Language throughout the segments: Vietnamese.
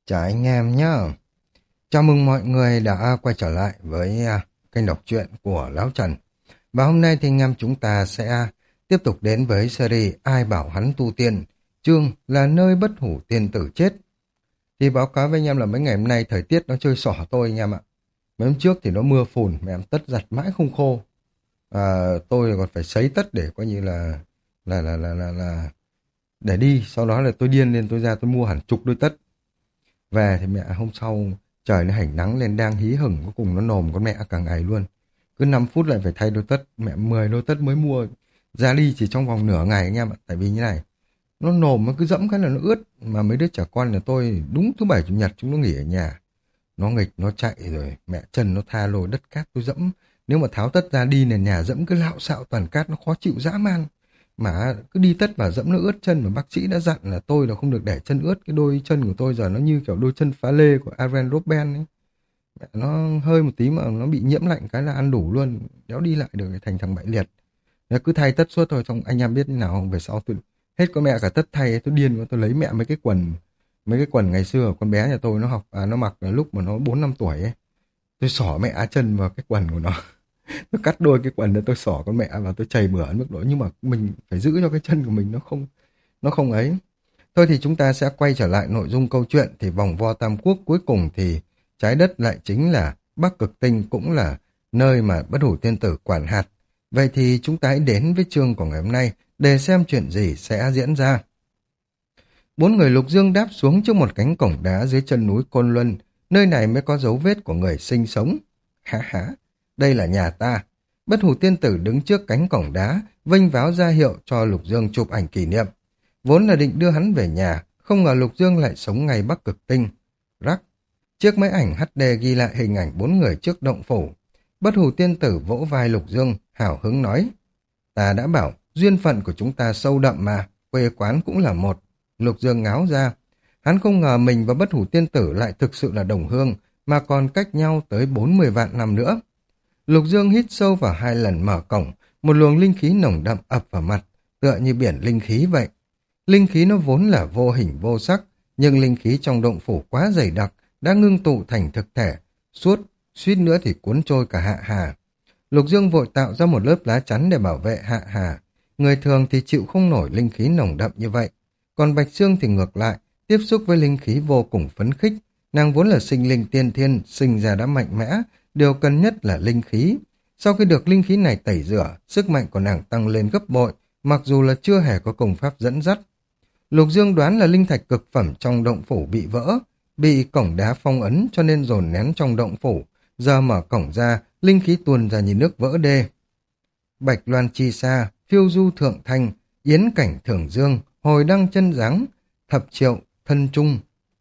Chào anh em nhé. Chào mừng mọi người đã quay trở lại với kênh đọc truyện của Lão Trần. Và hôm nay thì anh em chúng ta sẽ tiếp tục đến với series Ai bảo hắn tu tiên, chương là nơi bất hủ tiên tử chết. Thì báo cáo với anh em là mấy ngày hôm nay thời tiết nó chơi xỏ tôi anh em ạ. Mấy hôm trước thì nó mưa phùn mà em tất giặt mãi không khô. Tôi còn phải sấy tất để coi như là để đi. Sau đó là tôi điên lên tôi ra tôi mua hẳn chục đôi tất. Về thì mẹ hôm sau trời nó hảnh nắng lên đang hí hửng cuối cùng nó nồm con mẹ cả ngày luôn. Cứ 5 phút lại phải thay đôi tất, mẹ 10 đôi tất mới mua ra đi chỉ trong vòng nửa ngày anh em ạ. Tại vì như này, nó nồm nó cứ dẫm cái là nó ướt mà mấy đứa trẻ con nhà tôi đúng thứ bảy chủ nhật chúng nó nghỉ ở nhà. Nó nghịch nó chạy rồi mẹ chân nó tha lồi đất cát tôi dẫm. Nếu mà tháo tất ra đi nền nhà dẫm cứ lạo xạo toàn cát nó khó chịu dã man. Mà cứ đi tất vào dẫm nó ướt chân mà bác sĩ đã dặn là tôi là không được để chân ướt. Cái đôi chân của tôi giờ nó như kiểu đôi chân phá lê của Aaron Robben ấy. Mẹ, nó hơi một tí mà nó bị nhiễm lạnh cái là ăn đủ luôn. Đéo đi lại được thành thằng bại liệt. Nó cứ thay tất suốt thôi. Xong anh em biết như nào không? Về sau tôi hết có mẹ cả tất thay tôi điên quá tôi lấy mẹ mấy cái quần ngày xưa con bé nhà tôi nó nó mặc lúc mà nó 4-5 tuổi ấy. Tôi xỏ mẹ chân vào cái quần của nó. Tôi cắt đôi cái quần để tôi xỏ con mẹ và tôi chày bừa ở mức độ nhưng mà mình phải giữ cho cái chân của mình nó không ấy. Thôi thì chúng ta sẽ quay trở lại nội dung câu chuyện thì vòng vo tam quốc cuối cùng thì trái đất lại chính là Bắc Cực Tinh cũng là nơi mà bất hủ tiên tử quản hạt. Vậy thì chúng ta hãy đến với chương của ngày hôm nay để xem chuyện gì sẽ diễn ra. Bốn người Lục Dương đáp xuống trước một cánh cổng đá dưới chân núi Côn Luân, nơi này mới có dấu vết của người sinh sống. Hả hả, đây là nhà ta. Bất hủ tiên tử đứng trước cánh cổng đá, vênh váo ra hiệu cho Lục Dương chụp ảnh kỷ niệm. Vốn là định đưa hắn về nhà, không ngờ Lục Dương lại sống ngay Bắc Cực Tinh. Rắc, chiếc máy ảnh HD ghi lại hình ảnh bốn người trước động phủ. Bất hủ tiên tử vỗ vai Lục Dương, hào hứng nói. Ta đã bảo, duyên phận của chúng ta sâu đậm mà, quê quán cũng là một. Lục Dương ngáo ra. Hắn không ngờ mình và bất hủ tiên tử lại thực sự là đồng hương, mà còn cách nhau tới 40 vạn năm nữa. Lục Dương hít sâu vào 2 lần mở cổng, một luồng linh khí nồng đậm ập vào mặt, tựa như biển linh khí vậy. Linh khí nó vốn là vô hình vô sắc, nhưng linh khí trong động phủ quá dày đặc, đã ngưng tụ thành thực thể, suýt nữa thì cuốn trôi cả Hạ Hà. Lục Dương vội tạo ra một lớp lá chắn để bảo vệ Hạ Hà. Người thường thì chịu không nổi linh khí nồng đậm như vậy. Còn Bạch Sương thì ngược lại, tiếp xúc với linh khí vô cùng phấn khích. Nàng vốn là sinh linh tiên thiên, sinh ra đã mạnh mẽ, điều cần nhất là linh khí. Sau khi được linh khí này tẩy rửa, sức mạnh của nàng tăng lên gấp bội, mặc dù là chưa hề có công pháp dẫn dắt. Lục Dương đoán là linh thạch cực phẩm trong động phủ bị vỡ, bị cổng đá phong ấn cho nên dồn nén trong động phủ. Giờ mở cổng ra, linh khí tuôn ra như nước vỡ đê. Bạch Loan chi xa, phiêu du thượng thanh, yến cảnh thưởng dương, hồi đăng chân giáng, thập triệu, thân trung.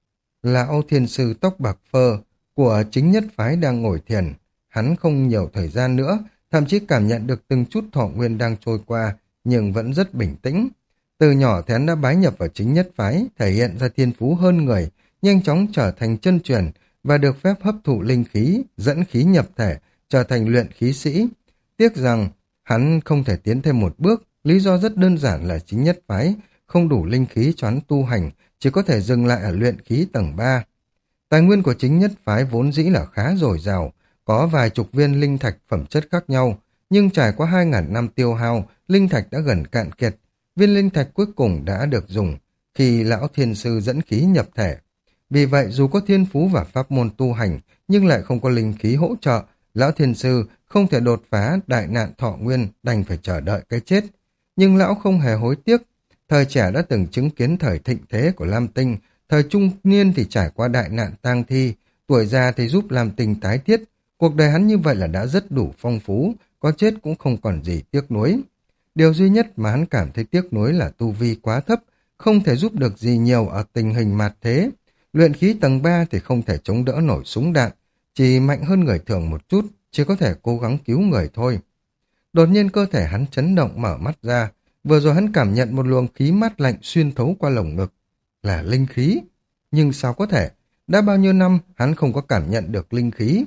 Lão thiền sư tóc bạc phơ của chính nhất phái đang ngồi thiền. Hắn không nhiều thời gian nữa, thậm chí cảm nhận được từng chút thọ nguyên đang trôi qua, nhưng vẫn rất bình tĩnh. Từ nhỏ thì hắn đã bái nhập vào chính nhất phái, thể hiện ra thiên phú hơn người, nhanh chóng trở thành chân truyền và được phép hấp thụ linh khí, dẫn khí nhập thể, trở thành luyện khí sĩ. Tiếc rằng hắn không thể tiến thêm một bước, lý do rất đơn giản là chính nhất phái không đủ linh khí cho hắn tu hành, chỉ có thể dừng lại ở luyện khí tầng 3. Tài nguyên của chính nhất phái vốn dĩ là khá dồi dào, có vài chục viên linh thạch phẩm chất khác nhau, nhưng trải qua 2.000 năm tiêu hao, linh thạch đã gần cạn kiệt. Viên linh thạch cuối cùng đã được dùng khi lão thiên sư dẫn khí nhập thể. Vì vậy dù có thiên phú và pháp môn tu hành, nhưng lại không có linh khí hỗ trợ, lão thiên sư không thể đột phá đại nạn thọ nguyên, đành phải chờ đợi cái chết. Nhưng lão không hề hối tiếc. Thời trẻ đã từng chứng kiến thời thịnh thế của Lam Tinh, thời trung niên thì trải qua đại nạn tang thi, tuổi già thì giúp Lam Tinh tái thiết. Cuộc đời hắn như vậy là đã rất đủ phong phú, có chết cũng không còn gì tiếc nuối. Điều duy nhất mà hắn cảm thấy tiếc nuối là tu vi quá thấp, không thể giúp được gì nhiều ở tình hình mạt thế. Luyện khí tầng 3 thì không thể chống đỡ nổi súng đạn, chỉ mạnh hơn người thường một chút, chỉ có thể cố gắng cứu người thôi. Đột nhiên cơ thể hắn chấn động mở mắt ra, vừa rồi hắn cảm nhận một luồng khí mát lạnh xuyên thấu qua lồng ngực. Là linh khí. Nhưng sao có thể? Đã bao nhiêu năm hắn không có cảm nhận được linh khí.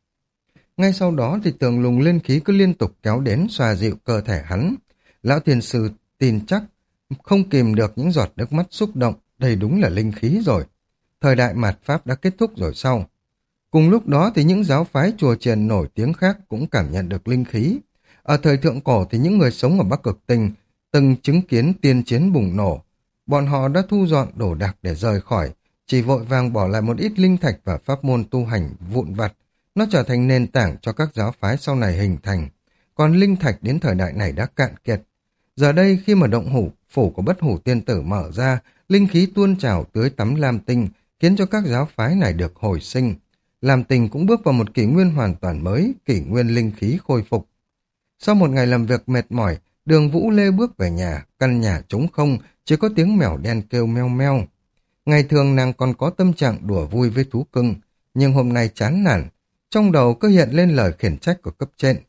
Ngay sau đó thì tường lùng linh khí cứ liên tục kéo đến xoa dịu cơ thể hắn. Lão thiền sư tin chắc, không kìm được những giọt nước mắt xúc động, đây đúng là linh khí rồi. thời đại mạt Pháp đã kết thúc rồi sao? Cùng lúc đó thì những giáo phái chùa chiền nổi tiếng khác cũng cảm nhận được linh khí. Ở thời thượng cổ thì những người sống ở Bắc Cực Tinh từng chứng kiến tiên chiến bùng nổ. Bọn họ đã thu dọn đồ đạc để rời khỏi, chỉ vội vàng bỏ lại một ít linh thạch và pháp môn tu hành vụn vặt. Nó trở thành nền tảng cho các giáo phái sau này hình thành. Còn linh thạch đến thời đại này đã cạn kiệt. Giờ đây khi mà động phủ của Bất Hủ Tiên Tử mở ra, linh khí tuôn trào tưới tắm Lam Tinh, khiến cho các giáo phái này được hồi sinh. Lam Tinh cũng bước vào một kỷ nguyên hoàn toàn mới, kỷ nguyên linh khí khôi phục. Sau một ngày làm việc mệt mỏi, Đường Vũ Lê bước về nhà, căn nhà trống không, chỉ có tiếng mèo đen kêu meo meo. Ngày thường nàng còn có tâm trạng đùa vui với thú cưng, nhưng hôm nay chán nản, trong đầu cứ hiện lên lời khiển trách của cấp trên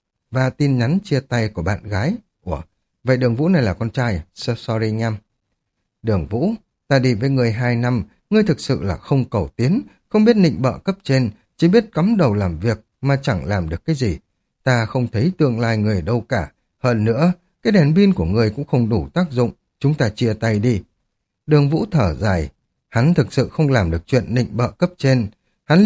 và tin nhắn chia tay của bạn gái. Ủa, vậy Đường Vũ này là con trai à? Sorry anh em. Đường Vũ, ta đi với người 2 năm, ngươi thực sự là không cầu tiến, không biết nịnh bợ cấp trên, chỉ biết cắm đầu làm việc mà chẳng làm được cái gì. Ta không thấy tương lai người ở đâu cả. Hơn nữa, cái đèn pin của người cũng không đủ tác dụng, chúng ta chia tay đi. Đường Vũ thở dài, hắn thực sự không làm được chuyện nịnh bợ cấp trên. Hắn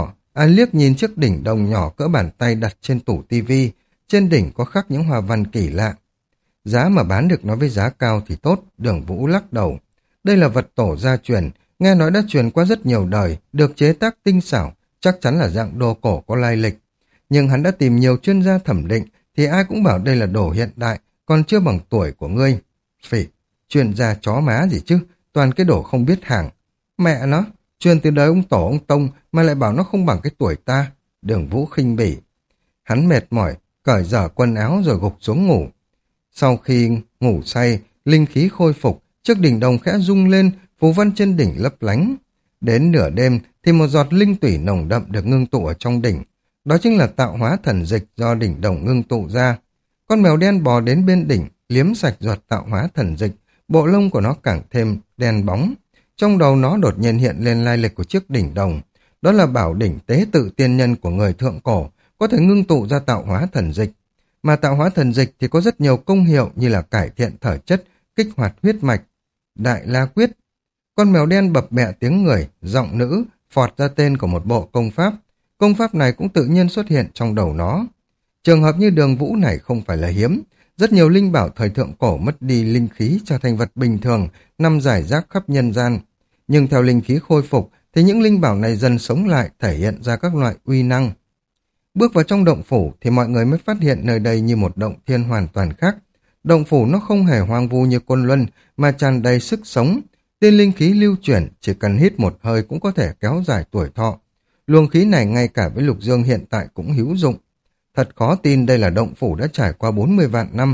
liếc nhìn chiếc đỉnh đồng nhỏ cỡ bàn tay đặt trên tủ tivi, trên đỉnh có khắc những hoa văn kỳ lạ. Giá mà bán được nó với giá cao thì tốt, Đường Vũ lắc đầu. Đây là vật tổ gia truyền, nghe nói đã truyền qua rất nhiều đời, được chế tác tinh xảo, chắc chắn là dạng đồ cổ có lai lịch. Nhưng hắn đã tìm nhiều chuyên gia thẩm định, thì ai cũng bảo đây là đồ hiện đại, còn chưa bằng tuổi của ngươi. Phỉ, chuyên gia chó má gì chứ, toàn cái đồ không biết hàng. Mẹ nó, truyền từ đời ông tổ ông Tông mà lại bảo nó không bằng cái tuổi ta. Đường Vũ khinh bỉ. Hắn mệt mỏi, cởi dở quần áo rồi gục xuống ngủ. Sau khi ngủ say, linh khí khôi phục, chiếc đỉnh đồng khẽ rung lên, phù văn trên đỉnh lấp lánh. Đến nửa đêm thì một giọt linh tủy nồng đậm được ngưng tụ ở trong đỉnh. Đó chính là tạo hóa thần dịch do đỉnh đồng ngưng tụ ra. Con mèo đen bò đến bên đỉnh, liếm sạch giọt tạo hóa thần dịch, bộ lông của nó càng thêm đen bóng. Trong đầu nó đột nhiên hiện lên lai lịch của chiếc đỉnh đồng. Đó là bảo đỉnh tế tự tiên nhân của người thượng cổ, có thể ngưng tụ ra tạo hóa thần dịch. Mà tạo hóa thần dịch thì có rất nhiều công hiệu như là cải thiện thể chất, kích hoạt huyết mạch. Đại La Quyết. Con mèo đen bập bẹ tiếng người, giọng nữ, phọt ra tên của một bộ công pháp. Công pháp này cũng tự nhiên xuất hiện trong đầu nó. Trường hợp như Đường Vũ này không phải là hiếm. Rất nhiều linh bảo thời thượng cổ mất đi linh khí trở thành vật bình thường, nằm rải rác khắp nhân gian. Nhưng theo linh khí khôi phục thì những linh bảo này dần sống lại, thể hiện ra các loại uy năng. Bước vào trong động phủ thì mọi người mới phát hiện nơi đây như một động thiên hoàn toàn khác. Động phủ nó không hề hoang vu như Côn Luân mà tràn đầy sức sống. Tiên linh khí lưu chuyển, chỉ cần hít một hơi cũng có thể kéo dài tuổi thọ. Luồng khí này ngay cả với Lục Dương hiện tại cũng hữu dụng. Thật khó tin đây là động phủ đã trải qua 40 vạn năm.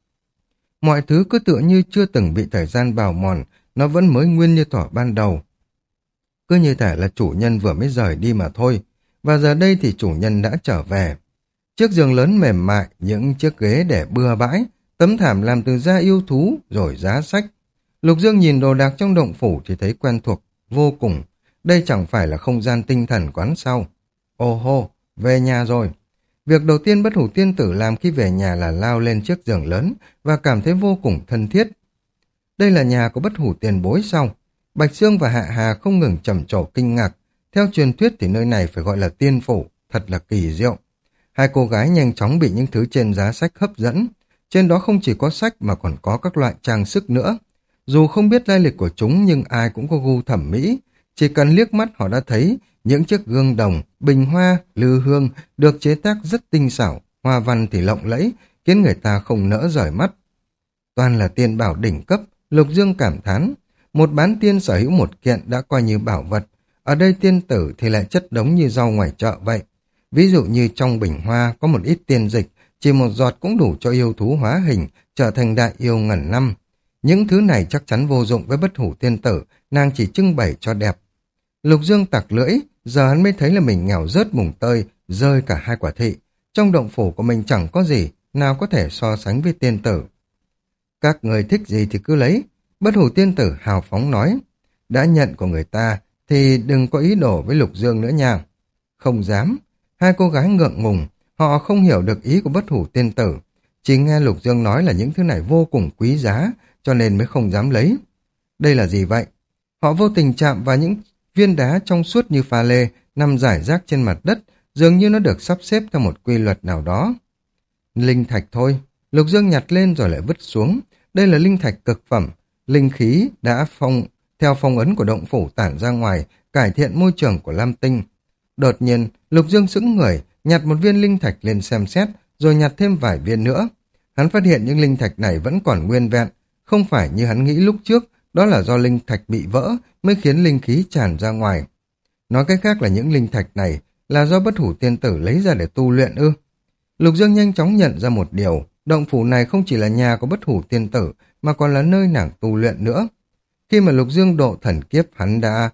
Mọi thứ cứ tựa như chưa từng bị thời gian bào mòn, nó vẫn mới nguyên như thuở ban đầu. Cứ như thể là chủ nhân vừa mới rời đi mà thôi, và giờ đây thì chủ nhân đã trở về. Chiếc giường lớn mềm mại, những chiếc ghế để bừa bãi, tấm thảm làm từ da yêu thú, rồi giá sách. Lục Dương nhìn đồ đạc trong động phủ thì thấy quen thuộc, vô cùng. Đây chẳng phải là không gian tinh thần quán sao. Ô hô, về nhà rồi. Việc đầu tiên Bất Hủ Tiên Tử làm khi về nhà là lao lên chiếc giường lớn và cảm thấy vô cùng thân thiết. Đây là nhà của Bất Hủ Tiền Bối sao? Bạch Sương và Hạ Hà không ngừng trầm trồ kinh ngạc. Theo truyền thuyết thì nơi này phải gọi là tiên phủ, thật là kỳ diệu. Hai cô gái nhanh chóng bị những thứ trên giá sách hấp dẫn. Trên đó không chỉ có sách mà còn có các loại trang sức nữa. Dù không biết lai lịch của chúng nhưng ai cũng có gu thẩm mỹ. Chỉ cần liếc mắt họ đã thấy những chiếc gương đồng, bình hoa, lư hương được chế tác rất tinh xảo, hoa văn thì lộng lẫy, khiến người ta không nỡ rời mắt. Toàn là tiên bảo đỉnh cấp, Lục Dương cảm thán. Một bán tiên sở hữu một kiện đã coi như bảo vật. Ở đây tiên tử thì lại chất đống như rau ngoài chợ vậy. Ví dụ như trong bình hoa có một ít tiên dịch, chỉ một giọt cũng đủ cho yêu thú hóa hình, trở thành đại yêu ngàn năm. Những thứ này chắc chắn vô dụng với Bất Hủ Tiên Tử, nàng chỉ trưng bày cho đẹp. Lục Dương tặc lưỡi, giờ hắn mới thấy là mình nghèo rớt mùng tơi, rơi cả hai quả thị. Trong động phủ của mình chẳng có gì, nào có thể so sánh với tiên tử. Các người thích gì thì cứ lấy, Bất Hủ Tiên Tử hào phóng nói. Đã nhận của người ta thì đừng có ý đồ với Lục Dương nữa nha. Không dám. Hai cô gái ngượng ngùng, họ không hiểu được ý của Bất Hủ Tiên Tử. Chỉ nghe Lục Dương nói là những thứ này vô cùng quý giá, cho nên mới không dám lấy. Đây là gì vậy? Họ vô tình chạm vào những viên đá trong suốt như pha lê, nằm rải rác trên mặt đất, dường như nó được sắp xếp theo một quy luật nào đó. Linh thạch thôi, Lục Dương nhặt lên rồi lại vứt xuống. Đây là linh thạch cực phẩm, linh khí đã theo phong ấn của động phủ tản ra ngoài, cải thiện môi trường của Lam Tinh. Đột nhiên, Lục Dương sững người, nhặt một viên linh thạch lên xem xét, rồi nhặt thêm vài viên nữa. Hắn phát hiện những linh thạch này vẫn còn nguyên vẹn, không phải như hắn nghĩ lúc trước, đó là do linh thạch bị vỡ mới khiến linh khí tràn ra ngoài. Nói cách khác là những linh thạch này là do Bất Hủ Tiên Tử lấy ra để tu luyện ư? Lục Dương nhanh chóng nhận ra một điều, động phủ này không chỉ là nhà của Bất Hủ Tiên Tử mà còn là nơi nàng tu luyện nữa. Khi mà Lục Dương độ thần kiếp, hắn đã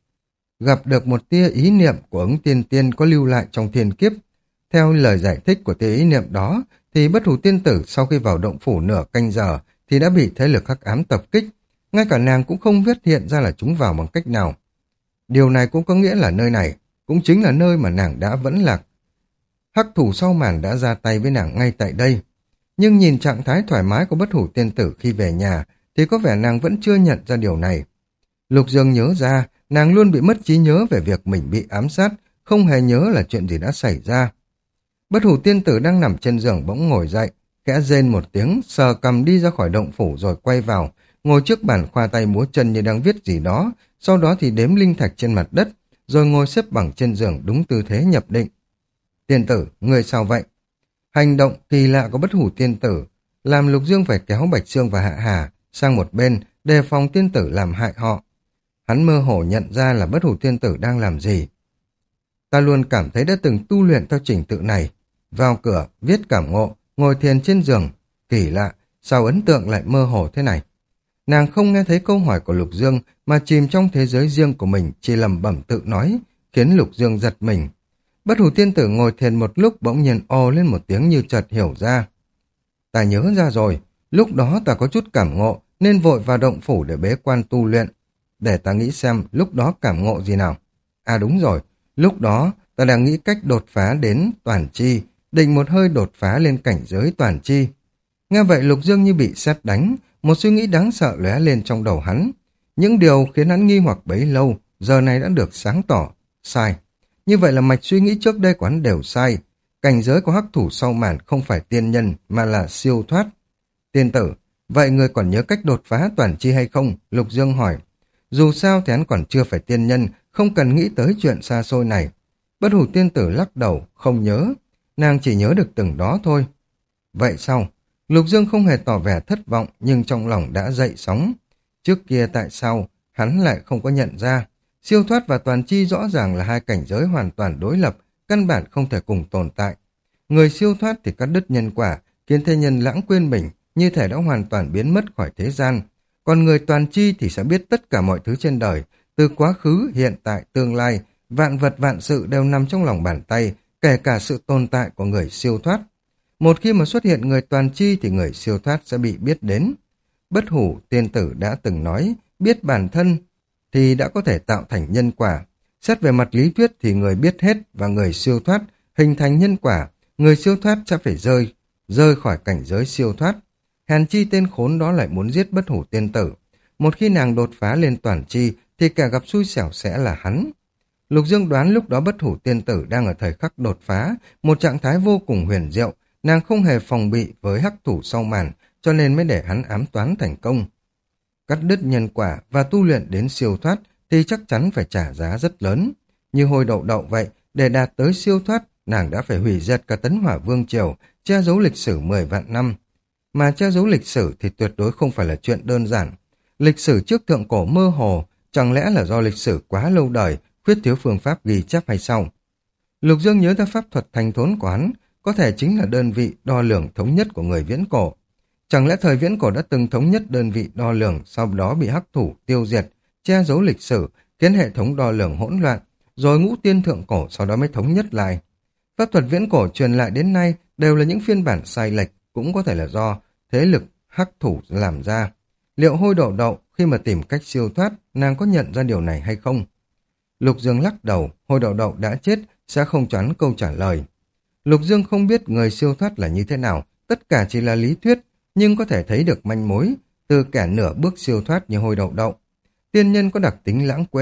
gặp được một tia ý niệm của Ứng Tiên Tiên có lưu lại trong thiên kiếp. Theo lời giải thích của tia ý niệm đó, thì Bất Hủ Tiên Tử sau khi vào động phủ nửa canh giờ thì đã bị thế lực hắc ám tập kích. Ngay cả nàng cũng không biết hiện ra là chúng vào bằng cách nào. Điều này cũng có nghĩa là nơi này cũng chính là nơi mà nàng đã vẫn lạc. Hắc thủ sau màn đã ra tay với nàng ngay tại đây. Nhưng nhìn trạng thái thoải mái của Bất Hủ Tiên Tử khi về nhà thì có vẻ nàng vẫn chưa nhận ra điều này. Lục Dương nhớ ra nàng luôn bị mất trí nhớ về việc mình bị ám sát, không hề nhớ là chuyện gì đã xảy ra. Bất Hủ Tiên Tử đang nằm trên giường bỗng ngồi dậy, khẽ rên một tiếng, sờ cằm đi ra khỏi động phủ rồi quay vào, ngồi trước bàn khoa tay múa chân như đang viết gì đó, sau đó thì đếm linh thạch trên mặt đất, rồi ngồi xếp bằng trên giường đúng tư thế nhập định. Tiên tử, người sao vậy? Hành động kỳ lạ của Bất Hủ Tiên Tử làm Lục Dương phải kéo Bạch Sương và Hạ Hà sang một bên, đề phòng tiên tử làm hại họ. Hắn mơ hồ nhận ra là Bất Hủ Tiên Tử đang làm gì. Ta luôn cảm thấy đã từng tu luyện theo trình tự này. Vào cửa, viết cảm ngộ, ngồi thiền trên giường. Kỳ lạ, sao ấn tượng lại mơ hồ thế này? Nàng không nghe thấy câu hỏi của Lục Dương mà chìm trong thế giới riêng của mình, chỉ lẩm bẩm tự nói, khiến Lục Dương giật mình. Bất Hủ Tiên Tử ngồi thiền một lúc bỗng nhiên ồ lên một tiếng như chợt hiểu ra. Ta nhớ ra rồi, lúc đó ta có chút cảm ngộ nên vội vào động phủ để bế quan tu luyện. Để ta nghĩ xem lúc đó cảm ngộ gì nào. À đúng rồi, lúc đó ta đang nghĩ cách đột phá đến toàn chi, định một hơi đột phá lên cảnh giới toàn chi. Nghe vậy Lục Dương như bị sét đánh, một suy nghĩ đáng sợ lóe lên trong đầu hắn. Những điều khiến hắn nghi hoặc bấy lâu, giờ này đã được sáng tỏ. Sai. Như vậy là mạch suy nghĩ trước đây của hắn đều sai. Cảnh giới của hắc thủ sau màn không phải tiên nhân mà là siêu thoát. Tiên tử, vậy người còn nhớ cách đột phá toàn chi hay không? Lục Dương hỏi. Dù sao thì hắn còn chưa phải tiên nhân, không cần nghĩ tới chuyện xa xôi này. Bất Hủ Tiên Tử lắc đầu, không nhớ. Nàng chỉ nhớ được từng đó thôi. Vậy sao? Lục Dương không hề tỏ vẻ thất vọng nhưng trong lòng đã dậy sóng. Trước kia tại sao hắn lại không có nhận ra? Siêu thoát và toàn chi rõ ràng là hai cảnh giới hoàn toàn đối lập, căn bản không thể cùng tồn tại. Người siêu thoát thì cắt đứt nhân quả, khiến thế nhân lãng quên mình, như thể đã hoàn toàn biến mất khỏi thế gian. Còn người toàn chi thì sẽ biết tất cả mọi thứ trên đời, từ quá khứ, hiện tại, tương lai, vạn vật vạn sự đều nằm trong lòng bàn tay, kể cả sự tồn tại của người siêu thoát. Một khi mà xuất hiện người toàn chi thì người siêu thoát sẽ bị biết đến. Bất Hủ Tiên Tử đã từng nói, biết bản thân thì đã có thể tạo thành nhân quả. Xét về mặt lý thuyết thì người biết hết và người siêu thoát hình thành nhân quả, người siêu thoát sẽ phải rơi khỏi cảnh giới siêu thoát. Hèn chi tên khốn đó lại muốn giết Bất Hủ Tiên Tử. Một khi nàng đột phá lên toàn chi thì kẻ gặp xui xẻo sẽ là hắn. Lục Dương đoán lúc đó Bất Hủ Tiên Tử đang ở thời khắc đột phá, một trạng thái vô cùng huyền diệu, nàng không hề phòng bị với hắc thủ sau màn, cho nên mới để hắn ám toán thành công. Cắt đứt nhân quả và tu luyện đến siêu thoát thì chắc chắn phải trả giá rất lớn. Như hồi đậu đậu vậy, để đạt tới siêu thoát, nàng đã phải hủy diệt cả Tấn Hỏa Vương Triều, che giấu lịch sử 10 vạn năm. Mà che giấu lịch sử thì tuyệt đối không phải là chuyện đơn giản. Lịch sử trước thượng cổ mơ hồ, chẳng lẽ là do lịch sử quá lâu đời, khuyết thiếu phương pháp ghi chép hay sao? Lục Dương nhớ ra pháp thuật thành thốn của hắn, có thể chính là đơn vị đo lường thống nhất của người viễn cổ. Chẳng lẽ thời viễn cổ đã từng thống nhất đơn vị đo lường, sau đó bị hắc thủ tiêu diệt, che giấu lịch sử, khiến hệ thống đo lường hỗn loạn, rồi ngũ tiên thượng cổ sau đó mới thống nhất lại. Pháp thuật viễn cổ truyền lại đến nay đều là những phiên bản sai lệch, cũng có thể là do thế lực hắc thủ làm ra. Liệu Hôi Đậu Đậu khi mà tìm cách siêu thoát, nàng có nhận ra điều này hay không? Lục Dương lắc đầu, Hôi Đậu Đậu đã chết, sẽ không choán câu trả lời. Lục Dương không biết người siêu thoát là như thế nào, tất cả chỉ là lý thuyết, nhưng có thể thấy được manh mối từ kẻ nửa bước siêu thoát như Hôi Đậu Đậu. Tiên nhân có đặc tính lãng quên,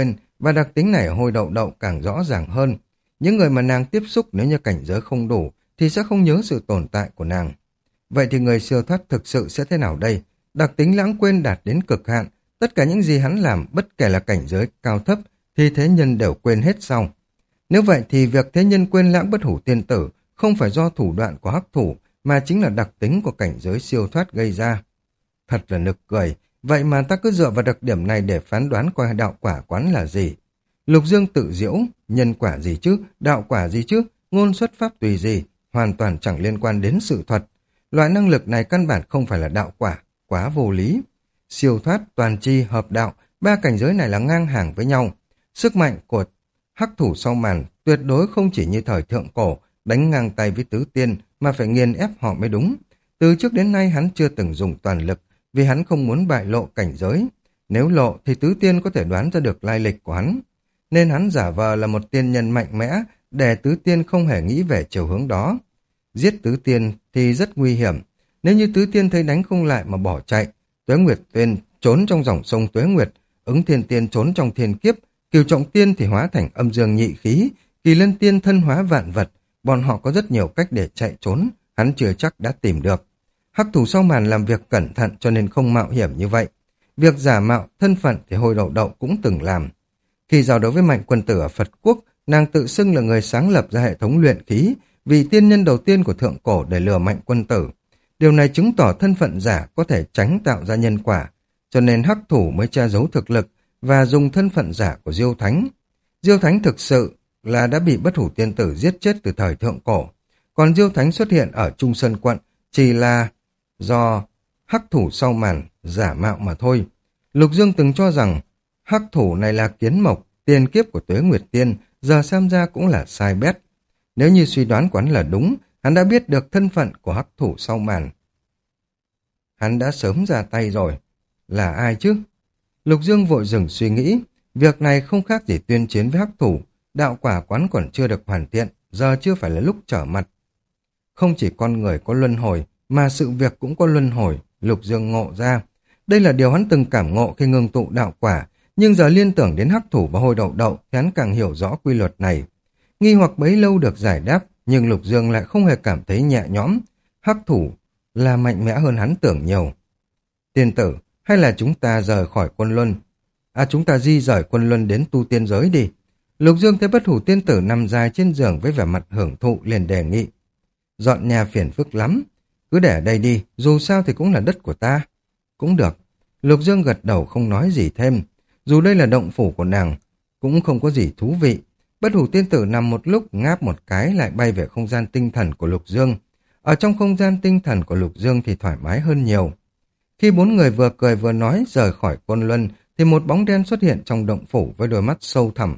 và đặc tính này ở hôi đậu đậu càng rõ ràng hơn. Những người mà nàng tiếp xúc nếu như cảnh giới không đủ thì sẽ không nhớ sự tồn tại của nàng. Vậy thì người siêu thoát thực sự sẽ thế nào đây? Đặc tính lãng quên đạt đến cực hạn, tất cả những gì hắn làm bất kể là cảnh giới cao thấp thì thế nhân đều quên hết sau. Nếu vậy thì việc thế nhân quên lãng bất hủ tiên tử không phải do thủ đoạn của hắc thủ mà chính là đặc tính của cảnh giới siêu thoát gây ra. Thật là nực cười, vậy mà ta cứ dựa vào đặc điểm này để phán đoán coi đạo quả quán là gì. Lục Dương tự diễu, nhân quả gì chứ, đạo quả gì chứ, ngôn xuất pháp tùy gì, hoàn toàn chẳng liên quan đến sự thật. Loại năng lực này căn bản không phải là đạo quả, quá vô lý. Siêu thoát, toàn chi, hợp đạo, ba cảnh giới này là ngang hàng với nhau. Sức mạnh của hắc thủ sau màn tuyệt đối không chỉ như thời thượng cổ, đánh ngang tay với tứ tiên mà phải nghiền ép họ mới đúng. Từ trước đến nay hắn chưa từng dùng toàn lực vì hắn không muốn bại lộ cảnh giới. Nếu lộ thì tứ tiên có thể đoán ra được lai lịch của hắn. Nên hắn giả vờ là một tiên nhân mạnh mẽ để tứ tiên không hề nghĩ về chiều hướng đó. Giết tứ tiên thì rất nguy hiểm. Nếu như tứ tiên thấy đánh không lại mà bỏ chạy, Tuế Nguyệt Tiên trốn trong dòng sông Tuế Nguyệt, Ứng Thiên Tiên trốn trong thiên kiếp, Cửu Trọng Tiên thì hóa thành âm dương nhị khí, Kỳ Lân Tiên thân hóa vạn vật, bọn họ có rất nhiều cách để chạy trốn, hắn chưa chắc đã tìm được. Hắc thủ sau màn làm việc cẩn thận cho nên không mạo hiểm như vậy. Việc giả mạo thân phận thì Hồi Đậu Đậu cũng từng làm. Khi giao đấu với Mạnh Quân Tử ở Phật Quốc, nàng tự xưng là người sáng lập ra hệ thống luyện khí, vì tiên nhân đầu tiên của thượng cổ để lừa Mạnh Quân Tử. Điều này chứng tỏ thân phận giả có thể tránh tạo ra nhân quả, cho nên hắc thủ mới che giấu thực lực và dùng thân phận giả của Diêu Thánh. Diêu Thánh thực sự là đã bị bất hủ tiên tử giết chết từ thời thượng cổ, còn Diêu Thánh xuất hiện ở Trung Sơn quận chỉ là do hắc thủ sau màn giả mạo mà thôi. Lục Dương từng cho rằng hắc thủ này là kiến mộc, tiền kiếp của Tuế Nguyệt Tiên, giờ xem ra cũng là sai bét. Nếu như suy đoán của hắn là đúng, hắn đã biết được thân phận của hắc thủ sau màn. Hắn đã sớm ra tay rồi. Là ai chứ? Lục Dương vội dừng suy nghĩ. Việc này không khác gì tuyên chiến với hắc thủ. Đạo quả quán còn chưa được hoàn thiện, giờ chưa phải là lúc trở mặt. Không chỉ con người có luân hồi, mà sự việc cũng có luân hồi, Lục Dương ngộ ra. Đây là điều hắn từng cảm ngộ khi ngưng tụ đạo quả, nhưng giờ liên tưởng đến hắc thủ và Hồi Đậu Đậu thì hắn càng hiểu rõ quy luật này. Nghi hoặc bấy lâu được giải đáp, nhưng Lục Dương lại không hề cảm thấy nhẹ nhõm. Hắc thủ là mạnh mẽ hơn hắn tưởng nhiều. Tiên tử, hay là chúng ta rời khỏi quân luân? Chúng ta di rời quân luân đến tu tiên giới đi. Lục Dương thấy bất hủ tiên tử nằm dài trên giường với vẻ mặt hưởng thụ liền đề nghị. Dọn nhà phiền phức lắm, cứ để ở đây đi, dù sao thì cũng là đất của ta. Cũng được. Lục Dương gật đầu không nói gì thêm. Dù đây là động phủ của nàng, cũng không có gì thú vị. Bất hủ tiên tử nằm một lúc ngáp một cái lại bay về không gian tinh thần của Lục Dương. Ở trong không gian tinh thần của Lục Dương thì thoải mái hơn nhiều. Khi bốn người vừa cười vừa nói rời khỏi Côn Luân thì một bóng đen xuất hiện trong động phủ với đôi mắt sâu thẳm.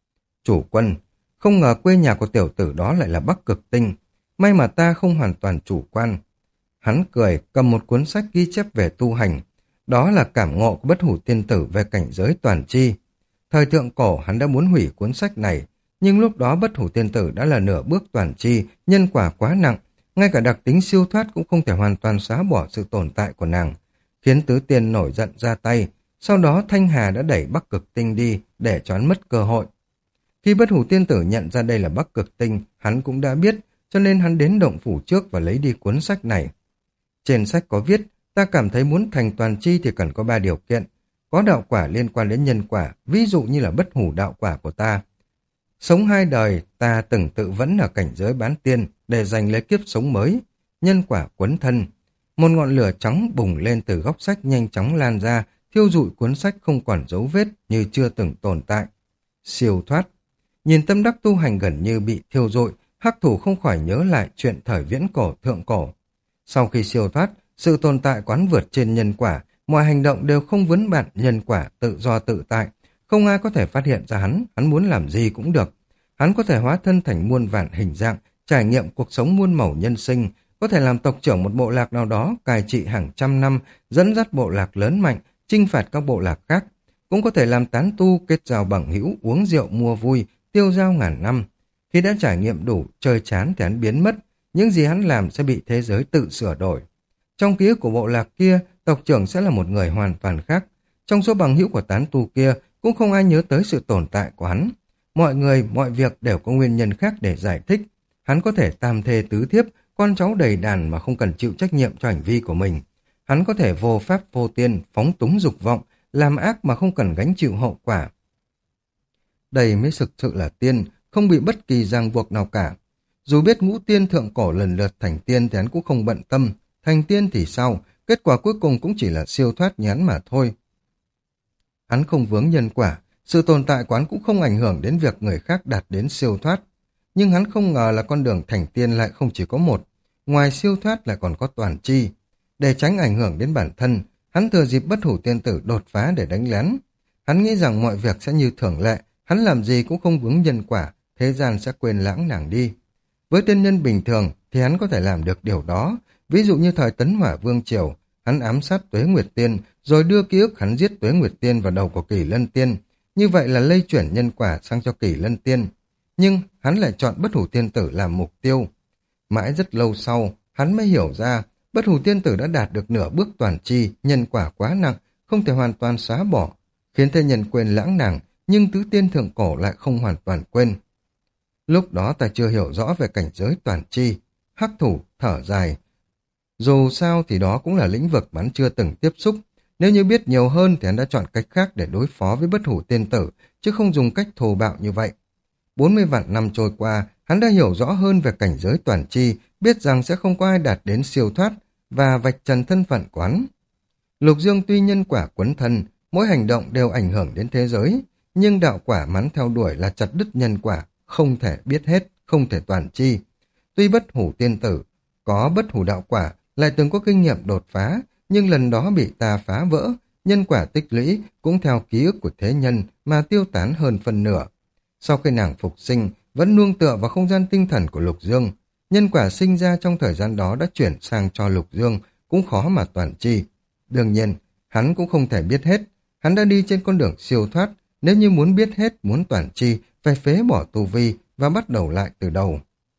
Chủ quân, không ngờ quê nhà của tiểu tử đó lại là Bắc Cực Tinh. May mà ta không hoàn toàn chủ quan. Hắn cười cầm một cuốn sách ghi chép về tu hành. Đó là cảm ngộ của bất hủ tiên tử về cảnh giới toàn chi. Thời thượng cổ hắn đã muốn hủy cuốn sách này, nhưng lúc đó bất hủ tiên tử đã là nửa bước toàn chi, nhân quả quá nặng, ngay cả đặc tính siêu thoát cũng không thể hoàn toàn xóa bỏ sự tồn tại của nàng, khiến tứ tiên nổi giận ra tay. Sau đó Thanh Hà đã đẩy Bắc Cực Tinh đi để cho hắn mất cơ hội. Khi bất hủ tiên tử nhận ra đây là Bắc Cực Tinh, hắn cũng đã biết, cho nên hắn đến động phủ trước và lấy đi cuốn sách này. Trên sách có viết, ta cảm thấy muốn thành toàn chi thì cần có 3 điều kiện. Có đạo quả liên quan đến nhân quả, ví dụ như là bất hủ đạo quả của ta. Sống 2 đời, ta từng tự vẫn ở cảnh giới bán tiên để giành lấy kiếp sống mới. Nhân quả quấn thân. Một ngọn lửa trắng bùng lên từ góc sách nhanh chóng lan ra, thiêu rụi cuốn sách không còn dấu vết như chưa từng tồn tại. Siêu thoát. Nhìn tâm đắc tu hành gần như bị thiêu rụi, hắc thủ không khỏi nhớ lại chuyện thời viễn cổ thượng cổ. Sau khi siêu thoát, sự tồn tại quán vượt trên nhân quả, mọi hành động đều không vướng bận nhân quả, tự do tự tại. Không ai có thể phát hiện ra hắn muốn làm gì cũng được. Hắn có thể hóa thân thành muôn vạn hình dạng, trải nghiệm cuộc sống muôn màu nhân sinh, có thể làm tộc trưởng một bộ lạc nào đó, cai trị hàng trăm năm, dẫn dắt bộ lạc lớn mạnh, chinh phạt các bộ lạc khác. Cũng có thể làm tán tu, kết giao bằng hữu, uống rượu mua vui, tiêu dao ngàn năm. Khi đã trải nghiệm đủ, chơi chán thì hắn biến mất, những gì hắn làm sẽ bị thế giới tự sửa đổi. Trong ký ức của bộ lạc kia, tộc trưởng sẽ là một người hoàn toàn khác. Trong số bằng hữu của tán tu kia, cũng không ai nhớ tới sự tồn tại của hắn. Mọi người, mọi việc đều có nguyên nhân khác để giải thích. Hắn có thể tam thê tứ thiếp, con cháu đầy đàn mà không cần chịu trách nhiệm cho hành vi của mình. Hắn có thể vô pháp vô tiên, phóng túng dục vọng, làm ác mà không cần gánh chịu hậu quả. Đây mới thực sự là tiên, không bị bất kỳ ràng buộc nào cả. Dù biết ngũ tiên thượng cổ lần lượt thành tiên thì hắn cũng không bận tâm. Thành tiên thì sao? Kết quả cuối cùng cũng chỉ là siêu thoát như hắn mà thôi. Hắn không vướng nhân quả, sự tồn tại của hắn cũng không ảnh hưởng đến việc người khác đạt đến siêu thoát. Nhưng hắn không ngờ là con đường thành tiên lại không chỉ có một, ngoài siêu thoát lại còn có toàn chi. Để tránh ảnh hưởng đến bản thân, hắn thừa dịp bất hủ tiên tử đột phá để đánh lén. Hắn nghĩ rằng mọi việc sẽ như thường lệ, hắn làm gì cũng không vướng nhân quả, thế gian sẽ quên lãng nàng đi. Với tiên nhân bình thường thì hắn có thể làm được điều đó, ví dụ như thời Tấn Hỏa Vương Triều, hắn ám sát Tuế Nguyệt Tiên, rồi đưa ký ức hắn giết Tuế Nguyệt Tiên vào đầu của Kỳ Lân Tiên. Như vậy là lây chuyển nhân quả sang cho Kỳ Lân Tiên. Nhưng hắn lại chọn bất hủ tiên tử làm mục tiêu. Mãi rất lâu sau, hắn mới hiểu ra, bất hủ tiên tử đã đạt được nửa bước toàn chi, nhân quả quá nặng, không thể hoàn toàn xóa bỏ, khiến thế nhân quên lãng nàng, nhưng tứ tiên thượng cổ lại không hoàn toàn quên. Lúc đó ta chưa hiểu rõ về cảnh giới toàn chi, hắc thủ thở dài. Dù sao thì đó cũng là lĩnh vực mà hắn chưa từng tiếp xúc. Nếu như biết nhiều hơn thì hắn đã chọn cách khác để đối phó với bất hủ tiên tử, chứ không dùng cách thô bạo như vậy. 40 vạn năm trôi qua, hắn đã hiểu rõ hơn về cảnh giới toàn chi, biết rằng sẽ không có ai đạt đến siêu thoát và vạch trần thân phận của hắn. Lục Dương tuy nhân quả quấn thân, mỗi hành động đều ảnh hưởng đến thế giới, nhưng đạo quả mà hắn theo đuổi là chặt đứt nhân quả, không thể biết hết, không thể toàn chi. Tuy bất hủ tiên tử, có bất hủ đạo quả, lại từng có kinh nghiệm đột phá, nhưng lần đó bị ta phá vỡ, nhân quả tích lũy cũng theo ký ức của thế nhân mà tiêu tán hơn phần nửa. Sau khi nàng phục sinh, vẫn nương tựa vào không gian tinh thần của Lục Dương. Nhân quả sinh ra trong thời gian đó đã chuyển sang cho Lục Dương, cũng khó mà toàn chi. Đương nhiên, hắn cũng không thể biết hết. Hắn đã đi trên con đường siêu thoát, nếu như muốn biết hết, muốn toàn chi, phải phế bỏ tu vi và bắt đầu lại từ đầu.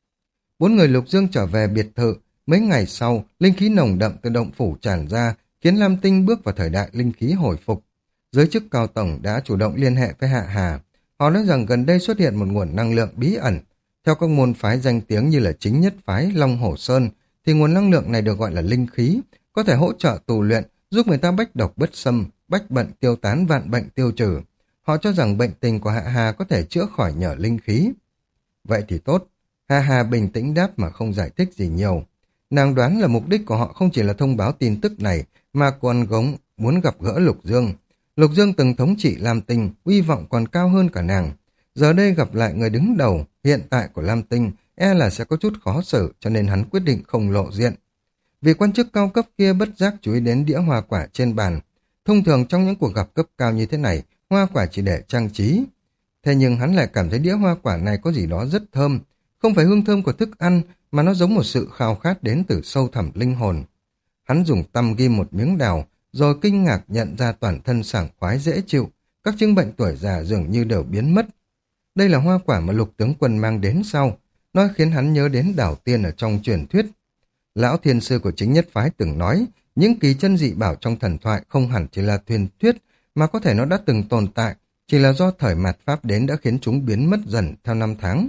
4 người Lục Dương trở về biệt thự. Mấy ngày sau, linh khí nồng đậm từ động phủ tràn ra, khiến Lam Tinh bước vào thời đại linh khí hồi phục. Giới chức cao tổng đã chủ động liên hệ với Hạ Hà. Họ nói rằng gần đây xuất hiện một nguồn năng lượng bí ẩn. Theo các môn phái danh tiếng như là chính nhất phái Long Hổ Sơn, thì nguồn năng lượng này được gọi là linh khí, có thể hỗ trợ tù luyện, giúp người ta bách độc bất xâm, bách bận tiêu tán, vạn bệnh tiêu trừ. Họ cho rằng bệnh tình của Hạ Hà có thể chữa khỏi nhờ linh khí. Vậy thì tốt. Hạ Hà bình tĩnh đáp mà không giải thích gì nhiều. Nàng đoán là mục đích của họ không chỉ là thông báo tin tức này, mà còn muốn gặp gỡ Lục Dương. Lục Dương từng thống trị Lam Tinh, uy vọng còn cao hơn cả nàng. Giờ đây gặp lại người đứng đầu hiện tại của Lam Tinh, e là sẽ có chút khó xử, cho nên hắn quyết định không lộ diện. Vị quan chức cao cấp kia bất giác chú ý đến đĩa hoa quả trên bàn. Thông thường trong những cuộc gặp cấp cao như thế này, hoa quả chỉ để trang trí. Thế nhưng hắn lại cảm thấy đĩa hoa quả này có gì đó rất thơm, không phải hương thơm của thức ăn, mà nó giống một sự khao khát đến từ sâu thẳm linh hồn. Hắn dùng tăm ghim một miếng đào, rồi kinh ngạc nhận ra toàn thân sảng khoái dễ chịu, các chứng bệnh tuổi già dường như đều biến mất. Đây là hoa quả mà Lục tướng quân mang đến sau, nó khiến hắn nhớ đến đảo tiên ở trong truyền thuyết. Lão thiên sư của chính nhất phái từng nói, những kỳ chân dị bảo trong thần thoại không hẳn chỉ là truyền thuyết, mà có thể nó đã từng tồn tại, chỉ là do thời mạt Pháp đến đã khiến chúng biến mất dần theo năm tháng.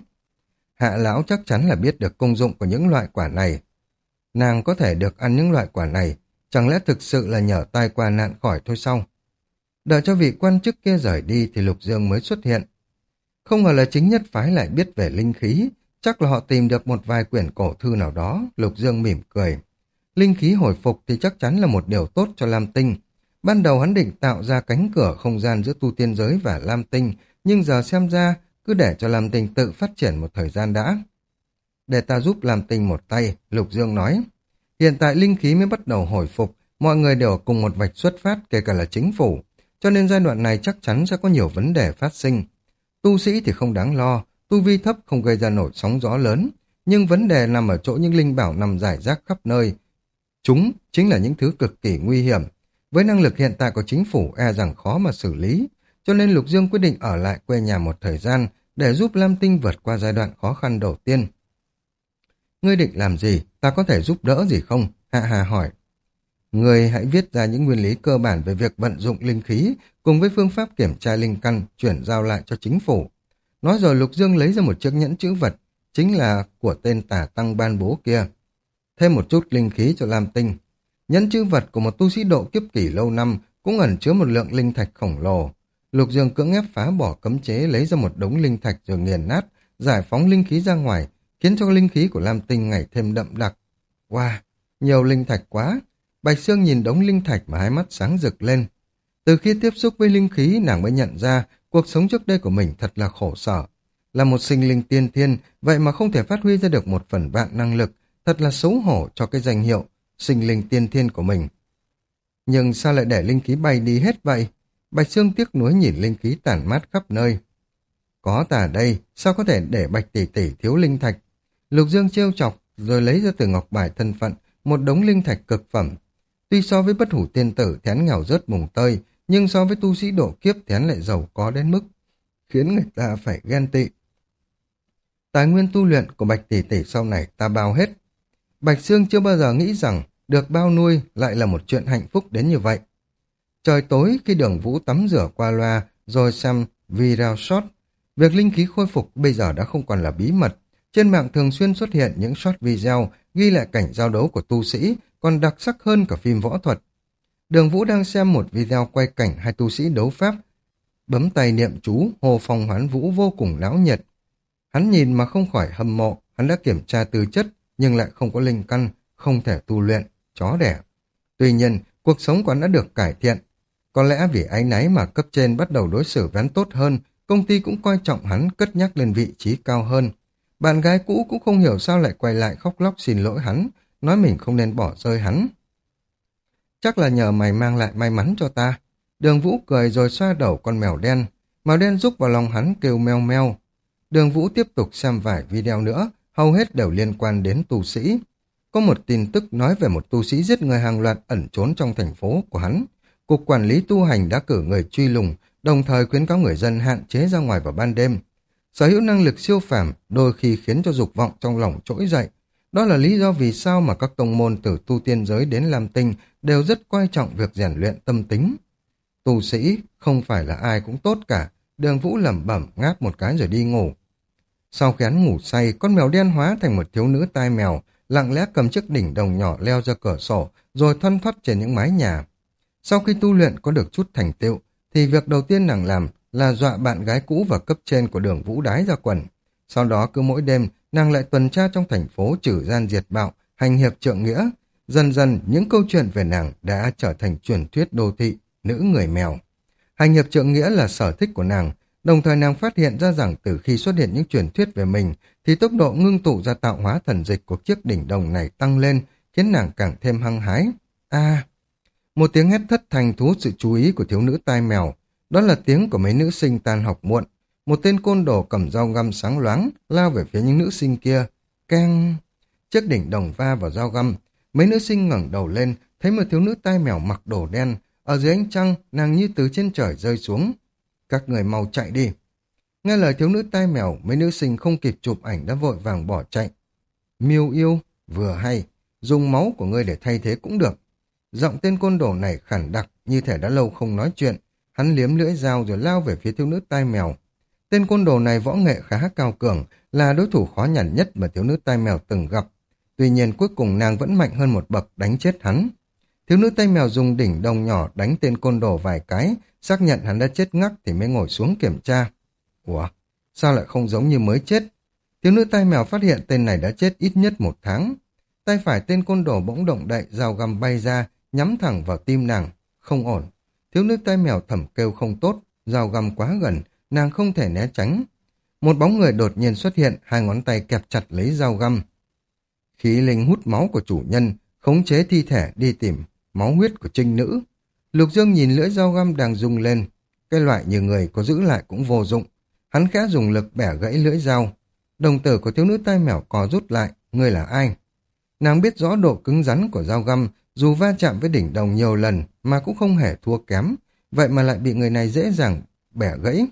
Hạ lão chắc chắn là biết được công dụng của những loại quả này. Nàng có thể được ăn những loại quả này, chẳng lẽ thực sự là nhờ tai qua nạn khỏi thôi sao? Đợi cho vị quan chức kia rời đi thì Lục Dương mới xuất hiện. Không ngờ là chính nhất phái lại biết về linh khí, chắc là họ tìm được một vài quyển cổ thư nào đó. Lục Dương mỉm cười. Linh khí hồi phục thì chắc chắn là một điều tốt cho Lam Tinh. Ban đầu hắn định tạo ra cánh cửa không gian giữa tu tiên giới và Lam Tinh, nhưng giờ xem ra cứ để cho Lam Tinh tự phát triển một thời gian đã. Để ta giúp Lam Tinh một tay, Lục Dương nói. Hiện tại linh khí mới bắt đầu hồi phục, mọi người đều ở cùng một vạch xuất phát, kể cả là chính phủ, cho nên giai đoạn này chắc chắn sẽ có nhiều vấn đề phát sinh. Tu sĩ thì không đáng lo, tu vi thấp không gây ra nổi sóng gió lớn, nhưng vấn đề nằm ở chỗ những linh bảo nằm rải rác khắp nơi. Chúng chính là những thứ cực kỳ nguy hiểm. Với năng lực hiện tại của chính phủ e rằng khó mà xử lý, cho nên Lục Dương quyết định ở lại quê nhà một thời gian để giúp Lam Tinh vượt qua giai đoạn khó khăn đầu tiên. Ngươi định làm gì? Ta có thể giúp đỡ gì không? Hạ Hà hỏi. Người hãy viết ra những nguyên lý cơ bản về việc vận dụng linh khí cùng với phương pháp kiểm tra linh căn chuyển giao lại cho chính phủ. Nói rồi Lục Dương lấy ra một chiếc nhẫn chữ vật, chính là của tên tả tăng ban bố kia. Thêm một chút linh khí cho Lam Tinh. Nhẫn chữ vật của một tu sĩ độ kiếp kỷ lâu năm cũng ẩn chứa một lượng linh thạch khổng lồ. Lục Dương cưỡng ép phá bỏ cấm chế, lấy ra một đống linh thạch rồi nghiền nát, giải phóng linh khí ra ngoài, khiến cho linh khí của Lam Tinh ngày thêm đậm đặc. Wow, nhiều linh thạch quá! Bạch Sương nhìn đống linh thạch mà hai mắt sáng rực lên. Từ khi tiếp xúc với linh khí, nàng mới nhận ra cuộc sống trước đây của mình thật là khổ sở. Là một sinh linh tiên thiên, vậy mà không thể phát huy ra được 1/1000 năng lực, thật là xấu hổ cho cái danh hiệu sinh linh tiên thiên của mình. Nhưng sao lại để linh khí bay đi hết vậy? Bạch Sương tiếc nuối nhìn linh khí tản mát khắp nơi. Có ta ở đây, sao có thể để Bạch tỷ tỷ thiếu linh thạch? Lục Dương trêu chọc, rồi lấy ra từ ngọc bài thân phận một đống linh thạch cực phẩm. Tuy so với bất hủ tiên tử thì hắn nghèo rớt mùng tơi, nhưng so với tu sĩ độ kiếp thì hắn lại giàu có đến mức khiến người ta phải ghen tị. Tài nguyên tu luyện của Bạch tỷ tỷ sau này ta bao hết. Bạch Sương chưa bao giờ nghĩ rằng được bao nuôi lại là một chuyện hạnh phúc đến như vậy. Trời tối khi Đường Vũ tắm rửa qua loa rồi xem video short, việc linh khí khôi phục bây giờ đã không còn là bí mật. Trên mạng thường xuyên xuất hiện những short video ghi lại cảnh giao đấu của tu sĩ, còn đặc sắc hơn cả phim võ thuật. Đường Vũ đang xem một video quay cảnh hai tu sĩ đấu pháp, bấm tay niệm chú, hồ phong hoán vũ vô cùng náo nhiệt. Hắn nhìn mà không khỏi hâm mộ, hắn đã kiểm tra tư chất nhưng lại không có linh căn, không thể tu luyện, chó đẻ. Tuy nhiên, cuộc sống của hắn đã được cải thiện. Có lẽ vì áy náy mà cấp trên bắt đầu đối xử với hắn tốt hơn, công ty cũng coi trọng hắn, cất nhắc lên vị trí cao hơn. Bạn gái cũ cũng không hiểu sao lại quay lại khóc lóc xin lỗi hắn, nói mình không nên bỏ rơi hắn. Chắc là nhờ mày mang lại may mắn cho ta. Đường Vũ cười rồi xoa đầu con mèo đen. Mèo đen rúc vào lòng hắn kêu meo meo. Đường Vũ tiếp tục xem vài video nữa, hầu hết đều liên quan đến tu sĩ. Có một tin tức nói về một tu sĩ giết người hàng loạt ẩn trốn trong thành phố của hắn. Cục Quản lý Tu Hành đã cử người truy lùng, đồng thời khuyến cáo người dân hạn chế ra ngoài vào ban đêm. Sở hữu năng lực siêu phàm đôi khi khiến cho dục vọng trong lòng trỗi dậy. Đó là lý do vì sao mà các tông môn từ tu tiên giới đến Lam Tinh đều rất coi trọng việc rèn luyện tâm tính. Tu sĩ không phải là ai cũng tốt cả. Đường Vũ lẩm bẩm ngáp một cái rồi đi ngủ. Sau khi hắn ngủ say, con mèo đen hóa thành một thiếu nữ tai mèo, lặng lẽ cầm chiếc đỉnh đồng nhỏ leo ra cửa sổ, rồi thoăn thoắt trên những mái nhà. Sau khi tu luyện có được chút thành tựu, thì việc đầu tiên nàng làm là dọa bạn gái cũ và cấp trên của Đường Vũ đái ra quần. Sau đó cứ mỗi đêm, nàng lại tuần tra trong thành phố trừ gian diệt bạo, hành hiệp trượng nghĩa. Dần dần, những câu chuyện về nàng đã trở thành truyền thuyết đô thị, nữ người mèo. Hành hiệp trượng nghĩa là sở thích của nàng, đồng thời nàng phát hiện ra rằng từ khi xuất hiện những truyền thuyết về mình, thì tốc độ ngưng tụ ra tạo hóa thần dịch của chiếc đỉnh đồng này tăng lên, khiến nàng càng thêm hăng hái. Một tiếng hét thất thanh thu hút sự chú ý của thiếu nữ tai mèo. Đó là tiếng của mấy nữ sinh tan học muộn. Một tên côn đồ cầm dao găm sáng loáng lao về phía những nữ sinh kia. Keng! Chiếc đỉnh đồng va vào dao găm. Mấy nữ sinh ngẩng đầu lên, thấy một thiếu nữ tai mèo mặc đồ đen. Ở dưới ánh trăng, nàng như từ trên trời rơi xuống. Các người mau chạy đi. Nghe lời thiếu nữ tai mèo, mấy nữ sinh không kịp chụp ảnh đã vội vàng bỏ chạy. Miêu yêu, vừa hay, dùng máu của ngươi để thay thế cũng được. Giọng tên côn đồ này khản đặc, như thể đã lâu không nói chuyện. Hắn liếm lưỡi dao rồi lao về phía thiếu nữ tai mèo. Tên côn đồ này võ nghệ khá cao cường, là đối thủ khó nhằn nhất mà thiếu nữ tai mèo từng gặp. Tuy nhiên cuối cùng nàng vẫn mạnh hơn một bậc, đánh chết hắn. Thiếu nữ tai mèo dùng đỉnh đồng nhỏ đánh tên côn đồ vài cái, xác nhận hắn đã chết ngắc thì mới ngồi xuống kiểm tra. Ủa, sao lại không giống như mới chết? Thiếu nữ tai mèo phát hiện tên này đã chết ít nhất 1 tháng. Tay phải tên côn đồ bỗng động đậy, dao găm bay ra, nhắm thẳng vào tim nàng. Không ổn. Thiếu nữ tai mèo thầm kêu không tốt, dao găm quá gần, nàng không thể né tránh. Một bóng người đột nhiên xuất hiện, hai ngón tay kẹp chặt lấy dao găm. Khí linh hút máu của chủ nhân, khống chế thi thể đi tìm máu huyết của trinh nữ. Lục Dương nhìn lưỡi dao găm đang rung lên. Cái loại như người có giữ lại cũng vô dụng. Hắn khẽ dùng lực bẻ gãy lưỡi dao. Đồng tử của thiếu nữ tai mèo co rút lại. Ngươi là ai? Nàng biết rõ độ cứng rắn của dao găm, dù va chạm với đỉnh đồng nhiều lần mà cũng không hề thua kém. Vậy mà lại bị người này dễ dàng bẻ gãy.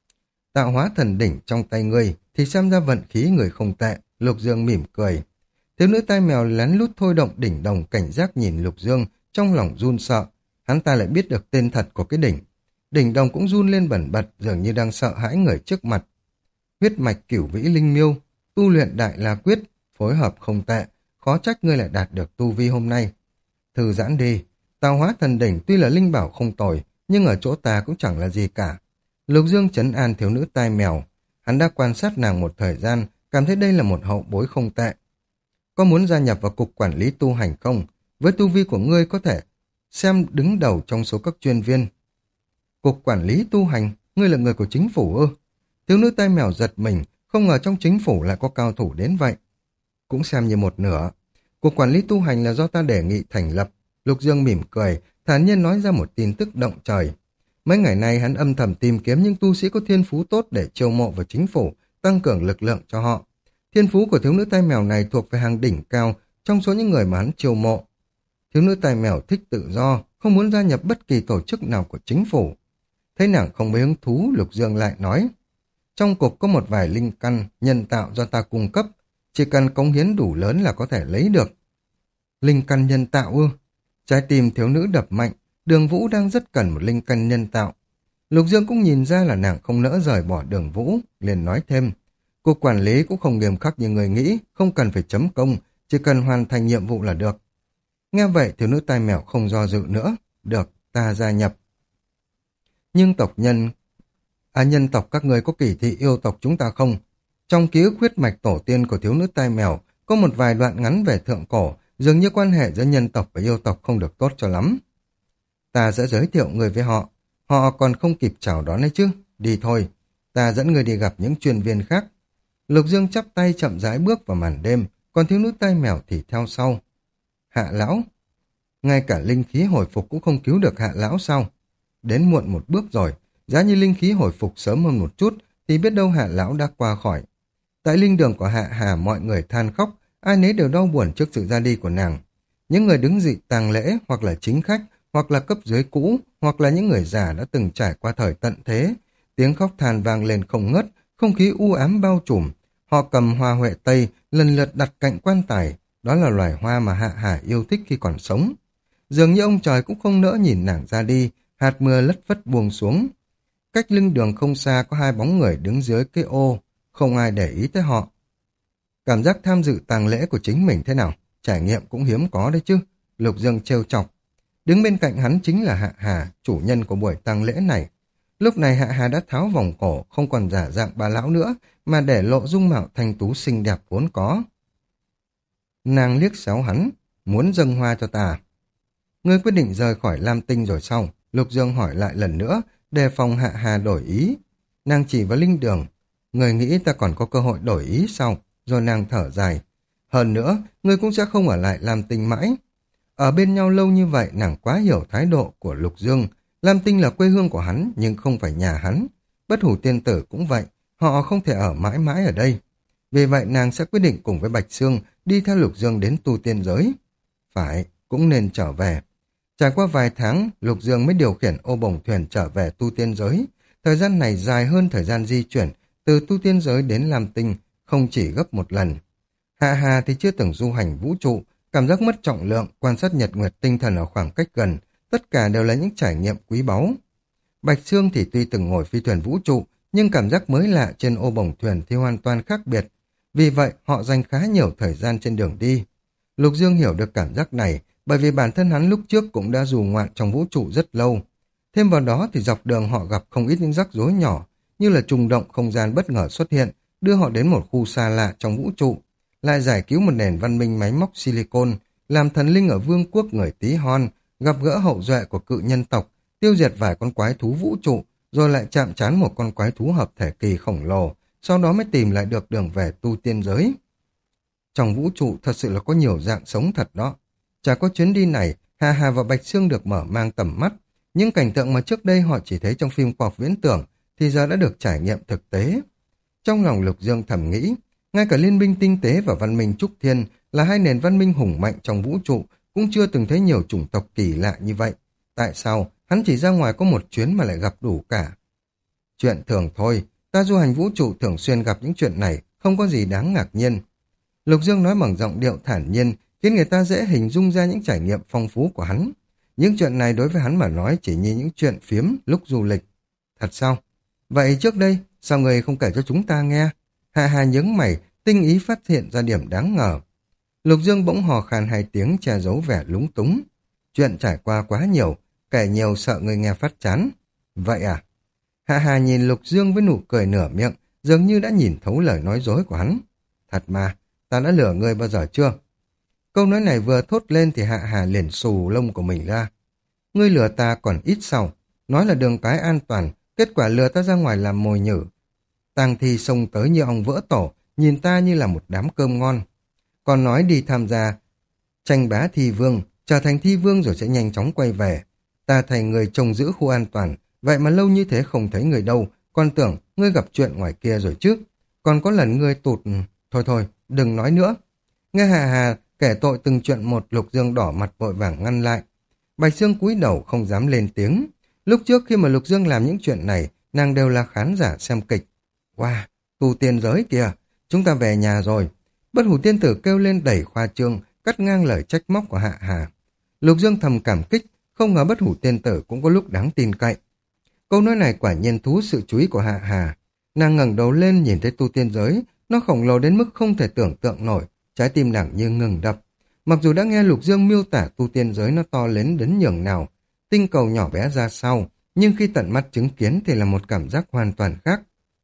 Tạo hóa thần đỉnh trong tay ngươi thì xem ra vận khí người không tệ. Lục Dương mỉm cười. Thiếu nữ tai mèo lén lút thôi động đỉnh đồng cảnh giác nhìn Lục Dương, trong lòng run sợ. Hắn ta lại biết được tên thật của cái đỉnh. Đỉnh đồng cũng run lên bần bật, dường như đang sợ hãi người trước mặt. Huyết mạch cửu vĩ linh miêu, tu luyện đại la quyết, phối hợp không tệ, khó trách ngươi lại đạt được tu vi hôm nay. Thư giãn đi, Tào Hóa Thần Đỉnh tuy là linh bảo không tồi, nhưng ở chỗ ta cũng chẳng là gì cả. Lục Dương trấn an thiếu nữ tai mèo. Hắn đã quan sát nàng một thời gian, cảm thấy đây là một hậu bối không tệ. Có muốn gia nhập vào cục quản lý tu hành không? Với tu vi của ngươi có thể xem đứng đầu trong số các chuyên viên. Cục quản lý tu hành, ngươi là người của chính phủ ư? Thiếu nữ tai mèo giật mình, không ngờ trong chính phủ lại có cao thủ đến vậy. Cũng xem như một nửa. Cục quản lý tu hành là do ta đề nghị thành lập. Lục Dương mỉm cười, thản nhiên nói ra một tin tức động trời. Mấy ngày nay hắn âm thầm tìm kiếm những tu sĩ có thiên phú tốt để chiêu mộ vào chính phủ, tăng cường lực lượng cho họ. Thiên phú của thiếu nữ tai mèo này thuộc về hàng đỉnh cao trong số những người mà hắn chiêu mộ. Thiếu nữ tai mèo thích tự do, không muốn gia nhập bất kỳ tổ chức nào của chính phủ. Thấy nàng không mấy hứng thú, Lục Dương lại nói. Trong cục có một vài linh căn nhân tạo do ta cung cấp, chỉ cần cống hiến đủ lớn là có thể lấy được. Linh căn nhân tạo ư? Trái tim thiếu nữ đập mạnh, Đường Vũ đang rất cần một linh căn nhân tạo. Lục Dương cũng nhìn ra là nàng không nỡ rời bỏ Đường Vũ, liền nói thêm. Cục quản lý cũng không nghiêm khắc như người nghĩ, không cần phải chấm công, chỉ cần hoàn thành nhiệm vụ là được. Nghe vậy thiếu nữ tai mèo không do dự nữa. Được, ta gia nhập. Nhưng nhân tộc các người có kỳ thị yêu tộc chúng ta không? Trong ký ức huyết mạch tổ tiên của thiếu nữ tai mèo, có một vài đoạn ngắn về thượng cổ, dường như quan hệ giữa nhân tộc và yêu tộc không được tốt cho lắm. Ta sẽ giới thiệu người với họ, họ còn không kịp chào đón ấy chứ. Đi thôi, ta dẫn người đi gặp những chuyên viên khác. Lục Dương chắp tay chậm rãi bước vào màn đêm, còn thiếu nữ tai mèo thì theo sau. Hạ lão, ngay cả linh khí hồi phục cũng không cứu được Hạ lão sao? Đến muộn một bước rồi, giá như linh khí hồi phục sớm hơn một chút thì biết đâu Hạ lão đã qua khỏi. Tại linh đường của Hạ Hà mọi người than khóc, ai nấy đều đau buồn trước sự ra đi của nàng. Những người đứng dự tang lễ hoặc là chính khách, hoặc là cấp dưới cũ, hoặc là những người già đã từng trải qua thời tận thế. Tiếng khóc than vang lên không ngớt, không khí u ám bao trùm. Họ cầm hoa huệ tây lần lượt đặt cạnh quan tài, đó là loài hoa mà Hạ Hà yêu thích khi còn sống. Dường như ông trời cũng không nỡ nhìn nàng ra đi, hạt mưa lất phất buông xuống. Cách lưng đường không xa có hai bóng người đứng dưới cái ô, không ai để ý tới họ. Cảm giác tham dự tang lễ của chính mình thế nào? Trải nghiệm cũng hiếm có đấy chứ. Lục Dương trêu chọc. Đứng bên cạnh hắn chính là Hạ Hà, chủ nhân của buổi tang lễ này. Lúc này Hạ Hà đã tháo vòng cổ, không còn giả dạng bà lão nữa, mà để lộ dung mạo thanh tú xinh đẹp vốn có. Nàng liếc xéo hắn, muốn dâng hoa cho ta. Ngươi quyết định rời khỏi Lam Tinh rồi sao? Lục Dương hỏi lại lần nữa, đề phòng Hạ Hà đổi ý. Nàng chỉ vào linh đường. Ngươi nghĩ ta còn có cơ hội đổi ý sao? Rồi nàng thở dài. Hơn nữa, ngươi cũng sẽ không ở lại Lam Tinh mãi. Ở bên nhau lâu như vậy, nàng quá hiểu thái độ của Lục Dương. Lam Tinh là quê hương của hắn, nhưng không phải nhà hắn. Bất Hủ Tiên Tử cũng vậy, họ không thể ở mãi mãi ở đây. Vì vậy nàng sẽ quyết định cùng với Bạch Sương đi theo Lục Dương đến tu tiên giới. Phải, cũng nên trở về. Trải qua vài tháng, Lục Dương mới điều khiển ô bồng thuyền trở về tu tiên giới. Thời gian này dài hơn thời gian di chuyển từ tu tiên giới đến Lam Tinh, không chỉ gấp một lần. Hạ Hà thì chưa từng du hành vũ trụ, cảm giác mất trọng lượng, quan sát nhật nguyệt tinh thần ở khoảng cách gần, tất cả đều là những trải nghiệm quý báu. Bạch Sương thì tuy từng ngồi phi thuyền vũ trụ, nhưng cảm giác mới lạ trên ô bồng thuyền thì hoàn toàn khác biệt. Vì vậy, họ dành khá nhiều thời gian trên đường đi. Lục Dương hiểu được cảm giác này, bởi vì bản thân hắn lúc trước cũng đã du ngoạn trong vũ trụ rất lâu. Thêm vào đó thì dọc đường họ gặp không ít những rắc rối nhỏ, như là trùng động không gian bất ngờ xuất hiện, đưa họ đến một khu xa lạ trong vũ trụ, lại giải cứu một nền văn minh máy móc silicon, làm thần linh ở vương quốc người Tí Hon, gặp gỡ hậu duệ của cự nhân tộc, tiêu diệt vài con quái thú vũ trụ, rồi lại chạm trán một con quái thú hợp thể kỳ khổng lồ, sau đó mới tìm lại được đường về tu tiên giới. Trong vũ trụ thật sự là có nhiều dạng sống thật đó. Chả có chuyến đi này, Hà Hà và Bạch Sương được mở mang tầm mắt. Những cảnh tượng mà trước đây họ chỉ thấy trong phim khoa học viễn tưởng thì giờ đã được trải nghiệm thực tế. Trong lòng Lục Dương thầm nghĩ, ngay cả Liên minh Tinh tế và Văn minh Trúc Thiên là hai nền văn minh hùng mạnh trong vũ trụ cũng chưa từng thấy nhiều chủng tộc kỳ lạ như vậy. Tại sao hắn chỉ ra ngoài có một chuyến mà lại gặp đủ cả? Chuyện thường thôi, ta du hành vũ trụ thường xuyên gặp những chuyện này, không có gì đáng ngạc nhiên. Lục Dương nói bằng giọng điệu thản nhiên, khiến người ta dễ hình dung ra những trải nghiệm phong phú của hắn. Những chuyện này đối với hắn mà nói chỉ như những chuyện phiếm lúc du lịch. Thật sao? Vậy trước đây, sao người không kể cho chúng ta nghe? Hạ Hà nhướng mày, tinh ý phát hiện ra điểm đáng ngờ. Lục Dương bỗng hò khan hai tiếng che giấu vẻ lúng túng. Chuyện trải qua quá nhiều, kể nhiều sợ người nghe phát chán. Vậy à? Hạ Hà nhìn Lục Dương với nụ cười nửa miệng, dường như đã nhìn thấu lời nói dối của hắn. Thật mà, ta đã lừa ngươi bao giờ chưa? Câu nói này vừa thốt lên thì Hạ Hà liền xù lông của mình ra. Ngươi lừa ta còn ít sau, nói là đường cái an toàn, kết quả lừa ta ra ngoài làm mồi nhử. Tang Thi xông tới như ong vỡ tổ, nhìn ta như là một đám cơm ngon. Còn nói đi tham gia tranh bá thi vương, trở thành thi vương rồi sẽ nhanh chóng quay về. Ta thành người trông giữ khu an toàn, vậy mà lâu như thế không thấy người đâu, còn tưởng ngươi gặp chuyện ngoài kia rồi chứ. Còn có lần ngươi tụt... Thôi thôi, đừng nói nữa. Nghe Hà Hà kể tội từng chuyện một, Lục Dương đỏ mặt vội vàng ngăn lại. Bạch Sương cúi đầu không dám lên tiếng. Lúc trước khi mà Lục Dương làm những chuyện này, nàng đều là khán giả xem kịch. Wow, tu tiên giới kìa, chúng ta về nhà rồi. Bất Hủ Tiên Tử kêu lên đẩy khoa trương, cắt ngang lời trách móc của Hạ Hà. Lục Dương thầm cảm kích, không ngờ Bất Hủ Tiên Tử cũng có lúc đáng tin cậy. Câu nói này quả nhiên thu hút sự chú ý của Hạ Hà. Nàng ngẩng đầu lên nhìn thấy tu tiên giới, nó khổng lồ đến mức không thể tưởng tượng nổi, trái tim nàng như ngừng đập. Mặc dù đã nghe Lục Dương miêu tả tu tiên giới nó to lớn đến nhường nào, tinh cầu nhỏ bé ra sao, nhưng khi tận mắt chứng kiến thì là một cảm giác hoàn toàn khác.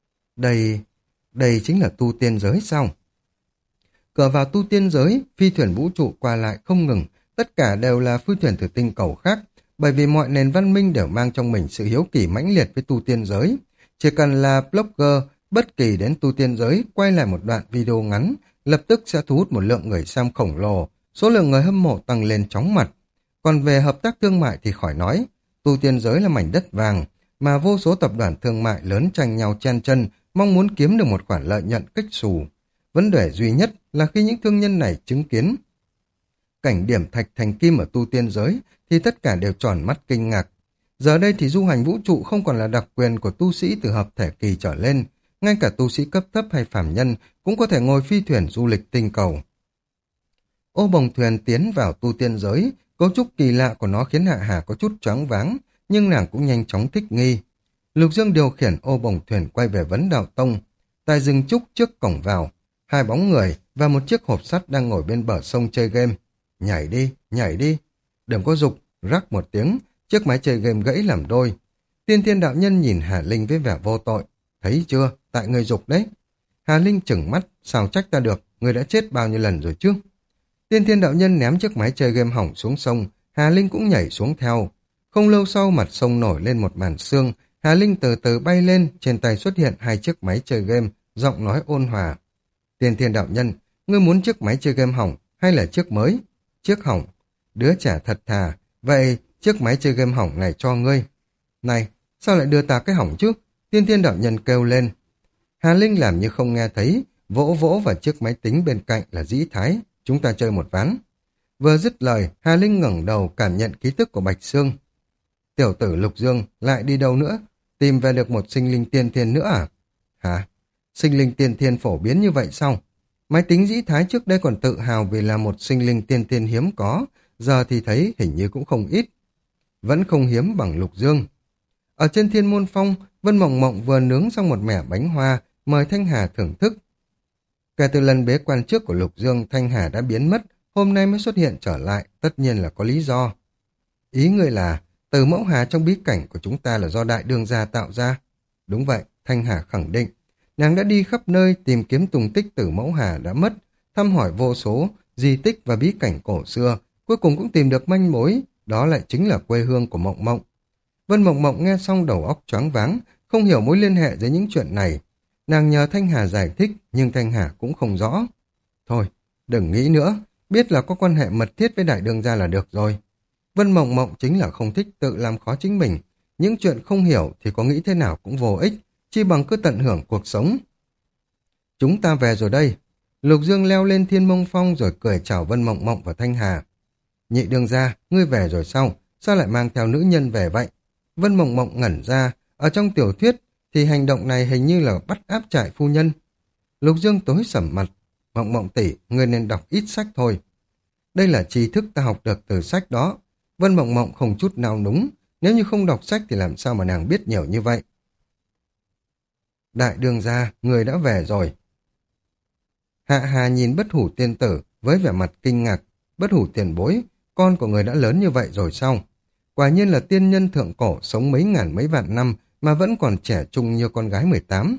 Đây chính là tu tiên giới sao? Cửa vào tu tiên giới, phi thuyền vũ trụ qua lại không ngừng, tất cả đều là phi thuyền từ tinh cầu khác, bởi vì mọi nền văn minh đều mang trong mình sự hiếu kỳ mãnh liệt với tu tiên giới. Chỉ cần là blogger, bất kỳ đến tu tiên giới, quay lại một đoạn video ngắn, lập tức sẽ thu hút một lượng người xem khổng lồ, số lượng người hâm mộ tăng lên chóng mặt. Còn về hợp tác thương mại thì khỏi nói, tu tiên giới là mảnh đất vàng, mà vô số tập đoàn thương mại lớn tranh nhau chen chân, mong muốn kiếm được một khoản lợi nhuận kích xù. Vấn đề duy nhất là khi những thương nhân này chứng kiến cảnh điểm thạch thành kim ở tu tiên giới thì tất cả đều tròn mắt kinh ngạc. Giờ đây thì du hành vũ trụ không còn là đặc quyền của tu sĩ từ hợp thể kỳ trở lên, ngay cả tu sĩ cấp thấp hay phàm nhân cũng có thể ngồi phi thuyền du lịch tinh cầu. Ô bồng thuyền tiến vào tu tiên giới, cấu trúc kỳ lạ của nó khiến Hạ Hà có chút choáng váng, nhưng nàng cũng nhanh chóng thích nghi. Lục Dương điều khiển ô bồng thuyền quay về Vấn Đạo Tông, tại rừng trúc trước cổng vào, hai bóng người và một chiếc hộp sắt đang ngồi bên bờ sông chơi game. Nhảy đi, đừng có giục, rắc một tiếng, chiếc máy chơi game gãy làm đôi. Tiên Thiên đạo nhân nhìn Hà Linh với vẻ vô tội, thấy chưa, tại người giục đấy. Hà Linh chừng mắt, sao trách ta được, người đã chết bao nhiêu lần rồi chứ. Tiên Thiên đạo nhân ném chiếc máy chơi game hỏng xuống sông, Hà Linh cũng nhảy xuống theo. Không lâu sau mặt sông nổi lên một màn sương, Hà Linh từ từ bay lên, trên tay xuất hiện hai chiếc máy chơi game, giọng nói ôn hòa. Tiên Thiên đạo nhân, ngươi muốn chiếc máy chơi game hỏng hay là chiếc mới? Chiếc hỏng. Đứa trẻ thật thà, vậy chiếc máy chơi game hỏng này cho ngươi. Này, sao lại đưa ta cái hỏng chứ? Tiên Thiên đạo nhân kêu lên. Hà Linh làm như không nghe thấy, vỗ vỗ vào chiếc máy tính bên cạnh là Dĩ Thái. Chúng ta chơi một ván. Vừa dứt lời, Hà Linh ngẩng đầu cảm nhận ký tức của Bạch Sương. Tiểu tử Lục Dương lại đi đâu nữa? Tìm về được một sinh linh tiên thiên nữa à? Hả? Sinh linh tiên thiên phổ biến như vậy sao? Máy tính Dĩ Thái trước đây còn tự hào vì là một sinh linh tiên thiên hiếm có, giờ thì thấy hình như cũng không ít. Vẫn không hiếm bằng Lục Dương. Ở trên Thiên Môn Phong, Vân Mộng Mộng vừa nướng xong một mẻ bánh hoa, mời Thanh Hà thưởng thức. Kể từ lần bế quan trước của Lục Dương, Thanh Hà đã biến mất, hôm nay mới xuất hiện trở lại, tất nhiên là có lý do. Ý ngươi là, từ mẫu hà trong bí cảnh của chúng ta là do đại đương gia tạo ra? Đúng vậy, Thanh Hà khẳng định. Nàng đã đi khắp nơi tìm kiếm tung tích Tử Mẫu Hà đã mất, thăm hỏi vô số di tích và bí cảnh cổ xưa, cuối cùng cũng tìm được manh mối, đó lại chính là quê hương của Mộng Mộng. Vân Mộng Mộng nghe xong đầu óc choáng váng, không hiểu mối liên hệ giữa những chuyện này. Nàng nhờ Thanh Hà giải thích, nhưng Thanh Hà cũng không rõ. Thôi, đừng nghĩ nữa, biết là có quan hệ mật thiết với đại đương gia là được rồi. Vân Mộng Mộng chính là không thích tự làm khó chính mình. Những chuyện không hiểu thì có nghĩ thế nào cũng vô ích, chi bằng cứ tận hưởng cuộc sống. Chúng ta về rồi đây. Lục Dương leo lên Thiên Mông Phong rồi cười chào Vân Mộng Mộng và Thanh Hà. Nhị đương gia, ngươi về rồi sao lại mang theo nữ nhân về vậy? Vân Mộng Mộng ngẩn ra, ở trong tiểu thuyết thì hành động này hình như là bắt áp trại phu nhân. Lục Dương tối sầm mặt, Mộng Mộng tỷ, ngươi nên đọc ít sách thôi. Đây là tri thức ta học được từ sách đó. Vân Mộng Mộng không chút nào núng, nếu như không đọc sách thì làm sao mà nàng biết nhiều như vậy. Đại đường gia, người đã về rồi. Hạ Hà nhìn Bất Hủ tiên tử với vẻ mặt kinh ngạc. Bất Hủ tiền bối, con của người đã lớn như vậy rồi sao? Quả nhiên là tiên nhân thượng cổ sống mấy ngàn mấy vạn năm mà vẫn còn trẻ trung như con gái 18.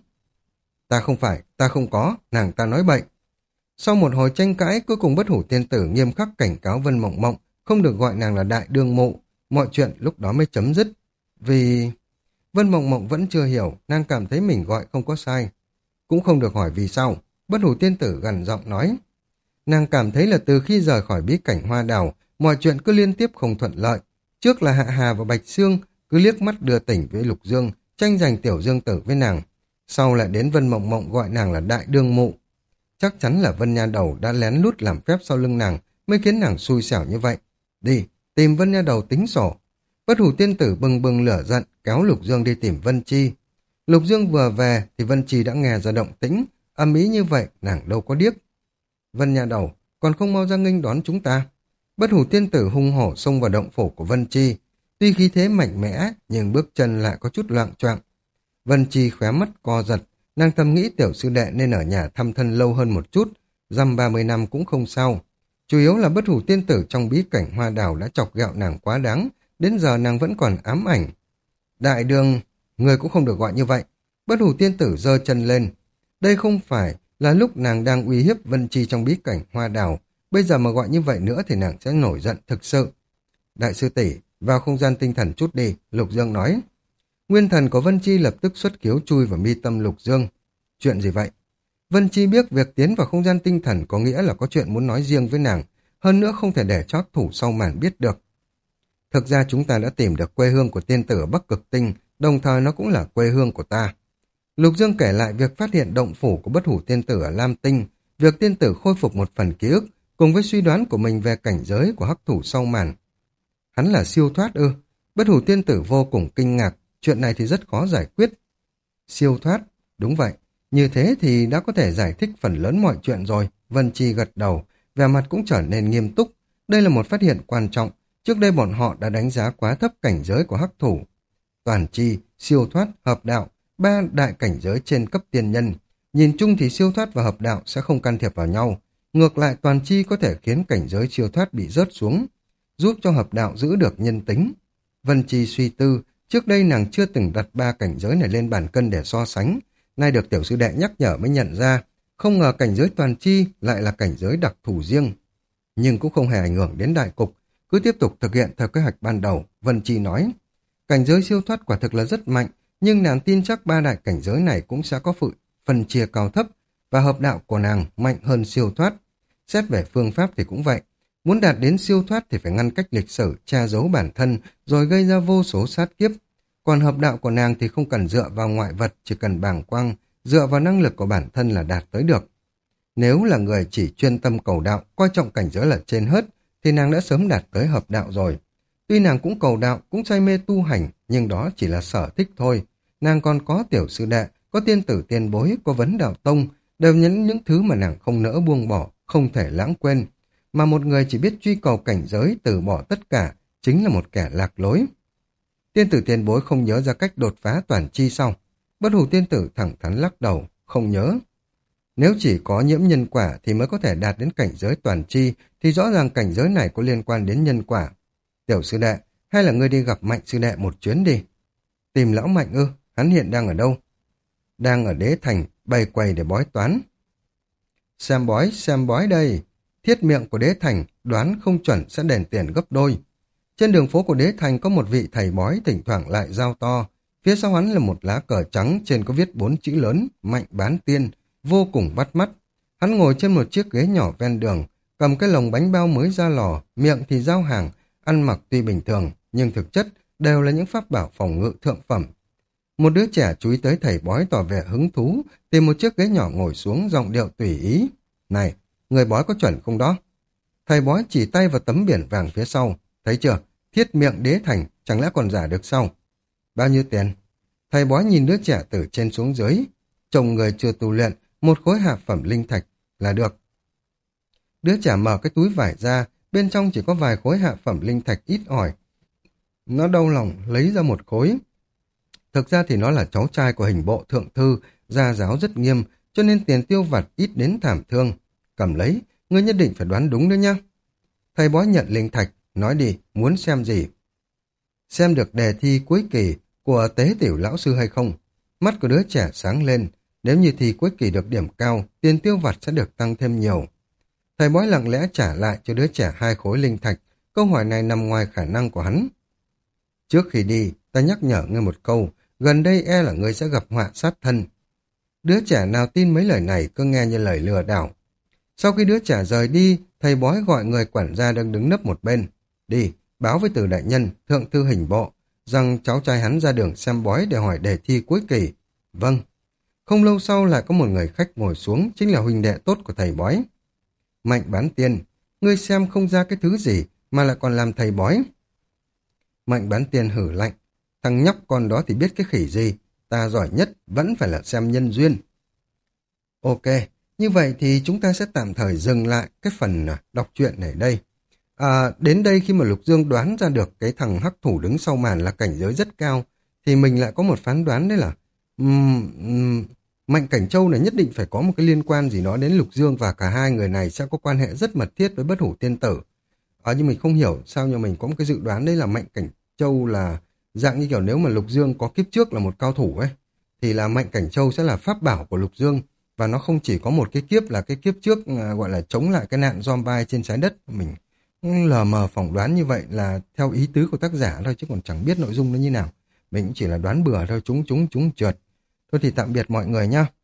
Ta không phải, ta không có, nàng ta nói bậy. Sau một hồi tranh cãi, cuối cùng Bất Hủ tiên tử nghiêm khắc cảnh cáo Vân Mộng Mộng không được gọi nàng là đại đương mụ. Mọi chuyện lúc đó mới chấm dứt. Vì... Vân Mộng Mộng vẫn chưa hiểu, nàng cảm thấy mình gọi không có sai. Cũng không được hỏi vì sao. Bất Hủ tiên tử gằn giọng nói. Nàng cảm thấy là từ khi rời khỏi bí cảnh hoa đào, mọi chuyện cứ liên tiếp không thuận lợi. Trước là Hạ Hà và Bạch Sương cứ liếc mắt đưa tỉnh với Lục Dương, tranh giành tiểu dương tử với nàng. Sau lại đến Vân Mộng Mộng gọi nàng là đại đương mụ. Chắc chắn là Vân Nha Đầu đã lén lút làm phép sau lưng nàng mới khiến nàng xui xẻo như vậy. Đi, tìm Vân Nha Đầu tính sổ. Bất Hủ tiên tử bừng bừng lửa giận kéo Lục Dương đi tìm Vân Chi. Lục Dương vừa về thì Vân Chi đã nghe ra động tĩnh, ầm ĩ như vậy nàng đâu có điếc. Vân Nha Đầu còn không mau ra nghênh đón chúng ta. Bất Hủ tiên tử hung hổ xông vào động phủ của Vân Chi. Tuy khí thế mạnh mẽ nhưng bước chân lại có chút loạng choạng. Vân Chi khóe mắt co giật, nàng thầm nghĩ tiểu sư đệ nên ở nhà thăm thân lâu hơn một chút, dăm 30 năm cũng không sao. Chủ yếu là Bất Hủ tiên tử trong bí cảnh hoa đào đã chọc ghẹo nàng quá đáng, đến giờ nàng vẫn còn ám ảnh. Đại đường, người cũng không được gọi như vậy. Bất Hủ tiên tử giơ chân lên. Đây không phải là lúc nàng đang uy hiếp Vân Chi trong bí cảnh hoa đào, bây giờ mà gọi như vậy nữa thì nàng sẽ nổi giận thực sự. Đại sư tỷ, vào không gian tinh thần chút đi, Lục Dương nói. Nguyên thần của Vân Chi lập tức xuất khiếu chui vào mi tâm Lục Dương. Chuyện gì vậy? Vân Chi biết việc tiến vào không gian tinh thần có nghĩa là có chuyện muốn nói riêng với nàng, hơn nữa không thể để cho hắc thủ sau màn biết được. Thực ra chúng ta đã tìm được quê hương của tiên tử ở Bắc Cực Tinh, đồng thời nó cũng là quê hương của ta. Lục Dương kể lại việc phát hiện động phủ của Bất Hủ tiên tử ở Lam Tinh, việc tiên tử khôi phục một phần ký ức, cùng với suy đoán của mình về cảnh giới của hắc thủ sau màn. Hắn là siêu thoát ư? Bất Hủ tiên tử vô cùng kinh ngạc, chuyện này thì rất khó giải quyết. Siêu thoát, đúng vậy, như thế thì đã có thể giải thích phần lớn mọi chuyện rồi. Vân Chi gật đầu, vẻ mặt cũng trở nên nghiêm túc. Đây là một phát hiện quan trọng, trước đây bọn họ đã đánh giá quá thấp cảnh giới của hắc thủ. Toàn chi, siêu thoát, hợp đạo, ba đại cảnh giới trên cấp tiên nhân. Nhìn chung thì siêu thoát và hợp đạo sẽ không can thiệp vào nhau. Ngược lại toàn chi có thể khiến cảnh giới siêu thoát bị rớt xuống, giúp cho hợp đạo giữ được nhân tính. Vân Chi suy tư, trước đây nàng chưa từng đặt ba cảnh giới này lên bàn cân để so sánh. Nay được tiểu sư đệ nhắc nhở mới nhận ra, không ngờ cảnh giới toàn chi lại là cảnh giới đặc thù riêng. Nhưng cũng không hề ảnh hưởng đến đại cục, cứ tiếp tục thực hiện theo kế hoạch ban đầu. Vân Chi nói, cảnh giới siêu thoát quả thực là rất mạnh, nhưng nàng tin chắc ba đại cảnh giới này cũng sẽ có phần chia cao thấp, và hợp đạo của nàng mạnh hơn siêu thoát. Xét về phương pháp thì cũng vậy, muốn đạt đến siêu thoát thì phải ngăn cách lịch sử, che giấu bản thân, rồi gây ra vô số sát kiếp. Còn hợp đạo của nàng thì không cần dựa vào ngoại vật, chỉ cần bàng quang, dựa vào năng lực của bản thân là đạt tới được. Nếu là người chỉ chuyên tâm cầu đạo, coi trọng cảnh giới là trên hết, thì nàng đã sớm đạt tới hợp đạo rồi. Tuy nàng cũng cầu đạo, cũng say mê tu hành, nhưng đó chỉ là sở thích thôi. Nàng còn có tiểu sư đệ, có tiên tử tiền bối, có vấn đạo tông, đều những thứ mà nàng không nỡ buông bỏ, không thể lãng quên. Mà một người chỉ biết truy cầu cảnh giới, từ bỏ tất cả, chính là một kẻ lạc lối. Tiên tử tiền bối không nhớ ra cách đột phá toàn chi sao? Bất Hủ tiên tử thẳng thắn lắc đầu, không nhớ. Nếu chỉ có nhiễm nhân quả thì mới có thể đạt đến cảnh giới toàn chi, thì rõ ràng cảnh giới này có liên quan đến nhân quả. Tiểu sư đệ, hay là ngươi đi gặp Mạnh sư đệ một chuyến đi. Tìm lão Mạnh ư? Hắn hiện đang ở đâu? Đang ở Đế Thành, bày quầy để bói toán. Xem bói đây. Thiết miệng của Đế Thành, đoán không chuẩn sẽ đền tiền gấp đôi. Trên đường phố của Đế Thành có một vị thầy bói thỉnh thoảng lại giao to. Phía sau hắn là một lá cờ trắng, trên có viết 4 chữ lớn, Mạnh bán tiên, vô cùng bắt mắt. Hắn ngồi trên một chiếc ghế nhỏ ven đường, cầm cái lồng bánh bao mới ra lò, miệng thì giao hàng, ăn mặc tuy bình thường, nhưng thực chất đều là những pháp bảo phòng ngự thượng phẩm. Một đứa trẻ chú ý tới thầy bói tỏ vẻ hứng thú, tìm một chiếc ghế nhỏ ngồi xuống, giọng điệu tùy ý. Này, người bói có chuẩn không đó? Thầy bói chỉ tay vào tấm biển vàng phía sau. Thấy chưa? Thiết miệng Đế Thành, chẳng lẽ còn giả được sao? Bao nhiêu tiền? Thầy bói nhìn đứa trẻ từ trên xuống dưới. Chồng người chưa tu luyện, một khối hạ phẩm linh thạch là được. Đứa trẻ mở cái túi vải ra, bên trong chỉ có vài khối hạ phẩm linh thạch ít ỏi. Nó đau lòng lấy ra một khối. Thực ra thì nó là cháu trai của hình bộ thượng thư, gia giáo rất nghiêm, cho nên tiền tiêu vặt ít đến thảm thương. Cầm lấy, ngươi nhất định phải đoán đúng nữa nhá. Thầy bói nhận linh thạch, nói đi, muốn xem gì? Xem được đề thi cuối kỳ của tế tiểu lão sư hay không? Mắt của đứa trẻ sáng lên, nếu như thi cuối kỳ được điểm cao, tiền tiêu vặt sẽ được tăng thêm nhiều. Thầy bói lặng lẽ trả lại cho đứa trẻ 2 khối linh thạch, câu hỏi này nằm ngoài khả năng của hắn. Trước khi đi, ta nhắc nhở ngươi một câu, gần đây e là ngươi sẽ gặp họa sát thân. Đứa trẻ nào tin mấy lời này cứ nghe như lời lừa đảo. Sau khi đứa trẻ rời đi, thầy bói gọi người quản gia đang đứng nấp một bên. Đi, báo với Từ đại nhân, thượng thư hình bộ, rằng cháu trai hắn ra đường xem bói để hỏi đề thi cuối kỳ. Vâng. Không lâu sau lại có một người khách ngồi xuống, chính là huynh đệ tốt của thầy bói. Mạnh Bán Tiên, ngươi xem không ra cái thứ gì mà lại còn làm thầy bói. Mạnh Bán Tiên hử lạnh, thằng nhóc con đó thì biết cái khỉ gì, ta giỏi nhất vẫn phải là xem nhân duyên. Ok, như vậy thì chúng ta sẽ tạm thời dừng lại cái phần đọc truyện này đây. Đến đây khi mà Lục Dương đoán ra được cái thằng hắc thủ đứng sau màn là cảnh giới rất cao, thì mình lại có một phán đoán đấy là Mạnh Cảnh Châu này nhất định phải có một cái liên quan gì đó đến Lục Dương, và cả hai người này sẽ có quan hệ rất mật thiết với Bất Hủ Tiên Tử. Nhưng mình không hiểu sao, nhưng mình có một cái dự đoán đấy là Mạnh Cảnh Châu là dạng như kiểu nếu mà Lục Dương có kiếp trước là một cao thủ ấy, thì là Mạnh Cảnh Châu sẽ là pháp bảo của Lục Dương, và nó không chỉ có một cái kiếp là cái kiếp trước gọi là chống lại cái nạn zombie trên trái đất. Mình lờ mờ phỏng đoán như vậy là theo ý tứ của tác giả thôi, chứ còn chẳng biết nội dung nó như nào. Mình cũng chỉ là đoán bừa thôi, chúng trượt. Thôi thì tạm biệt mọi người nhá.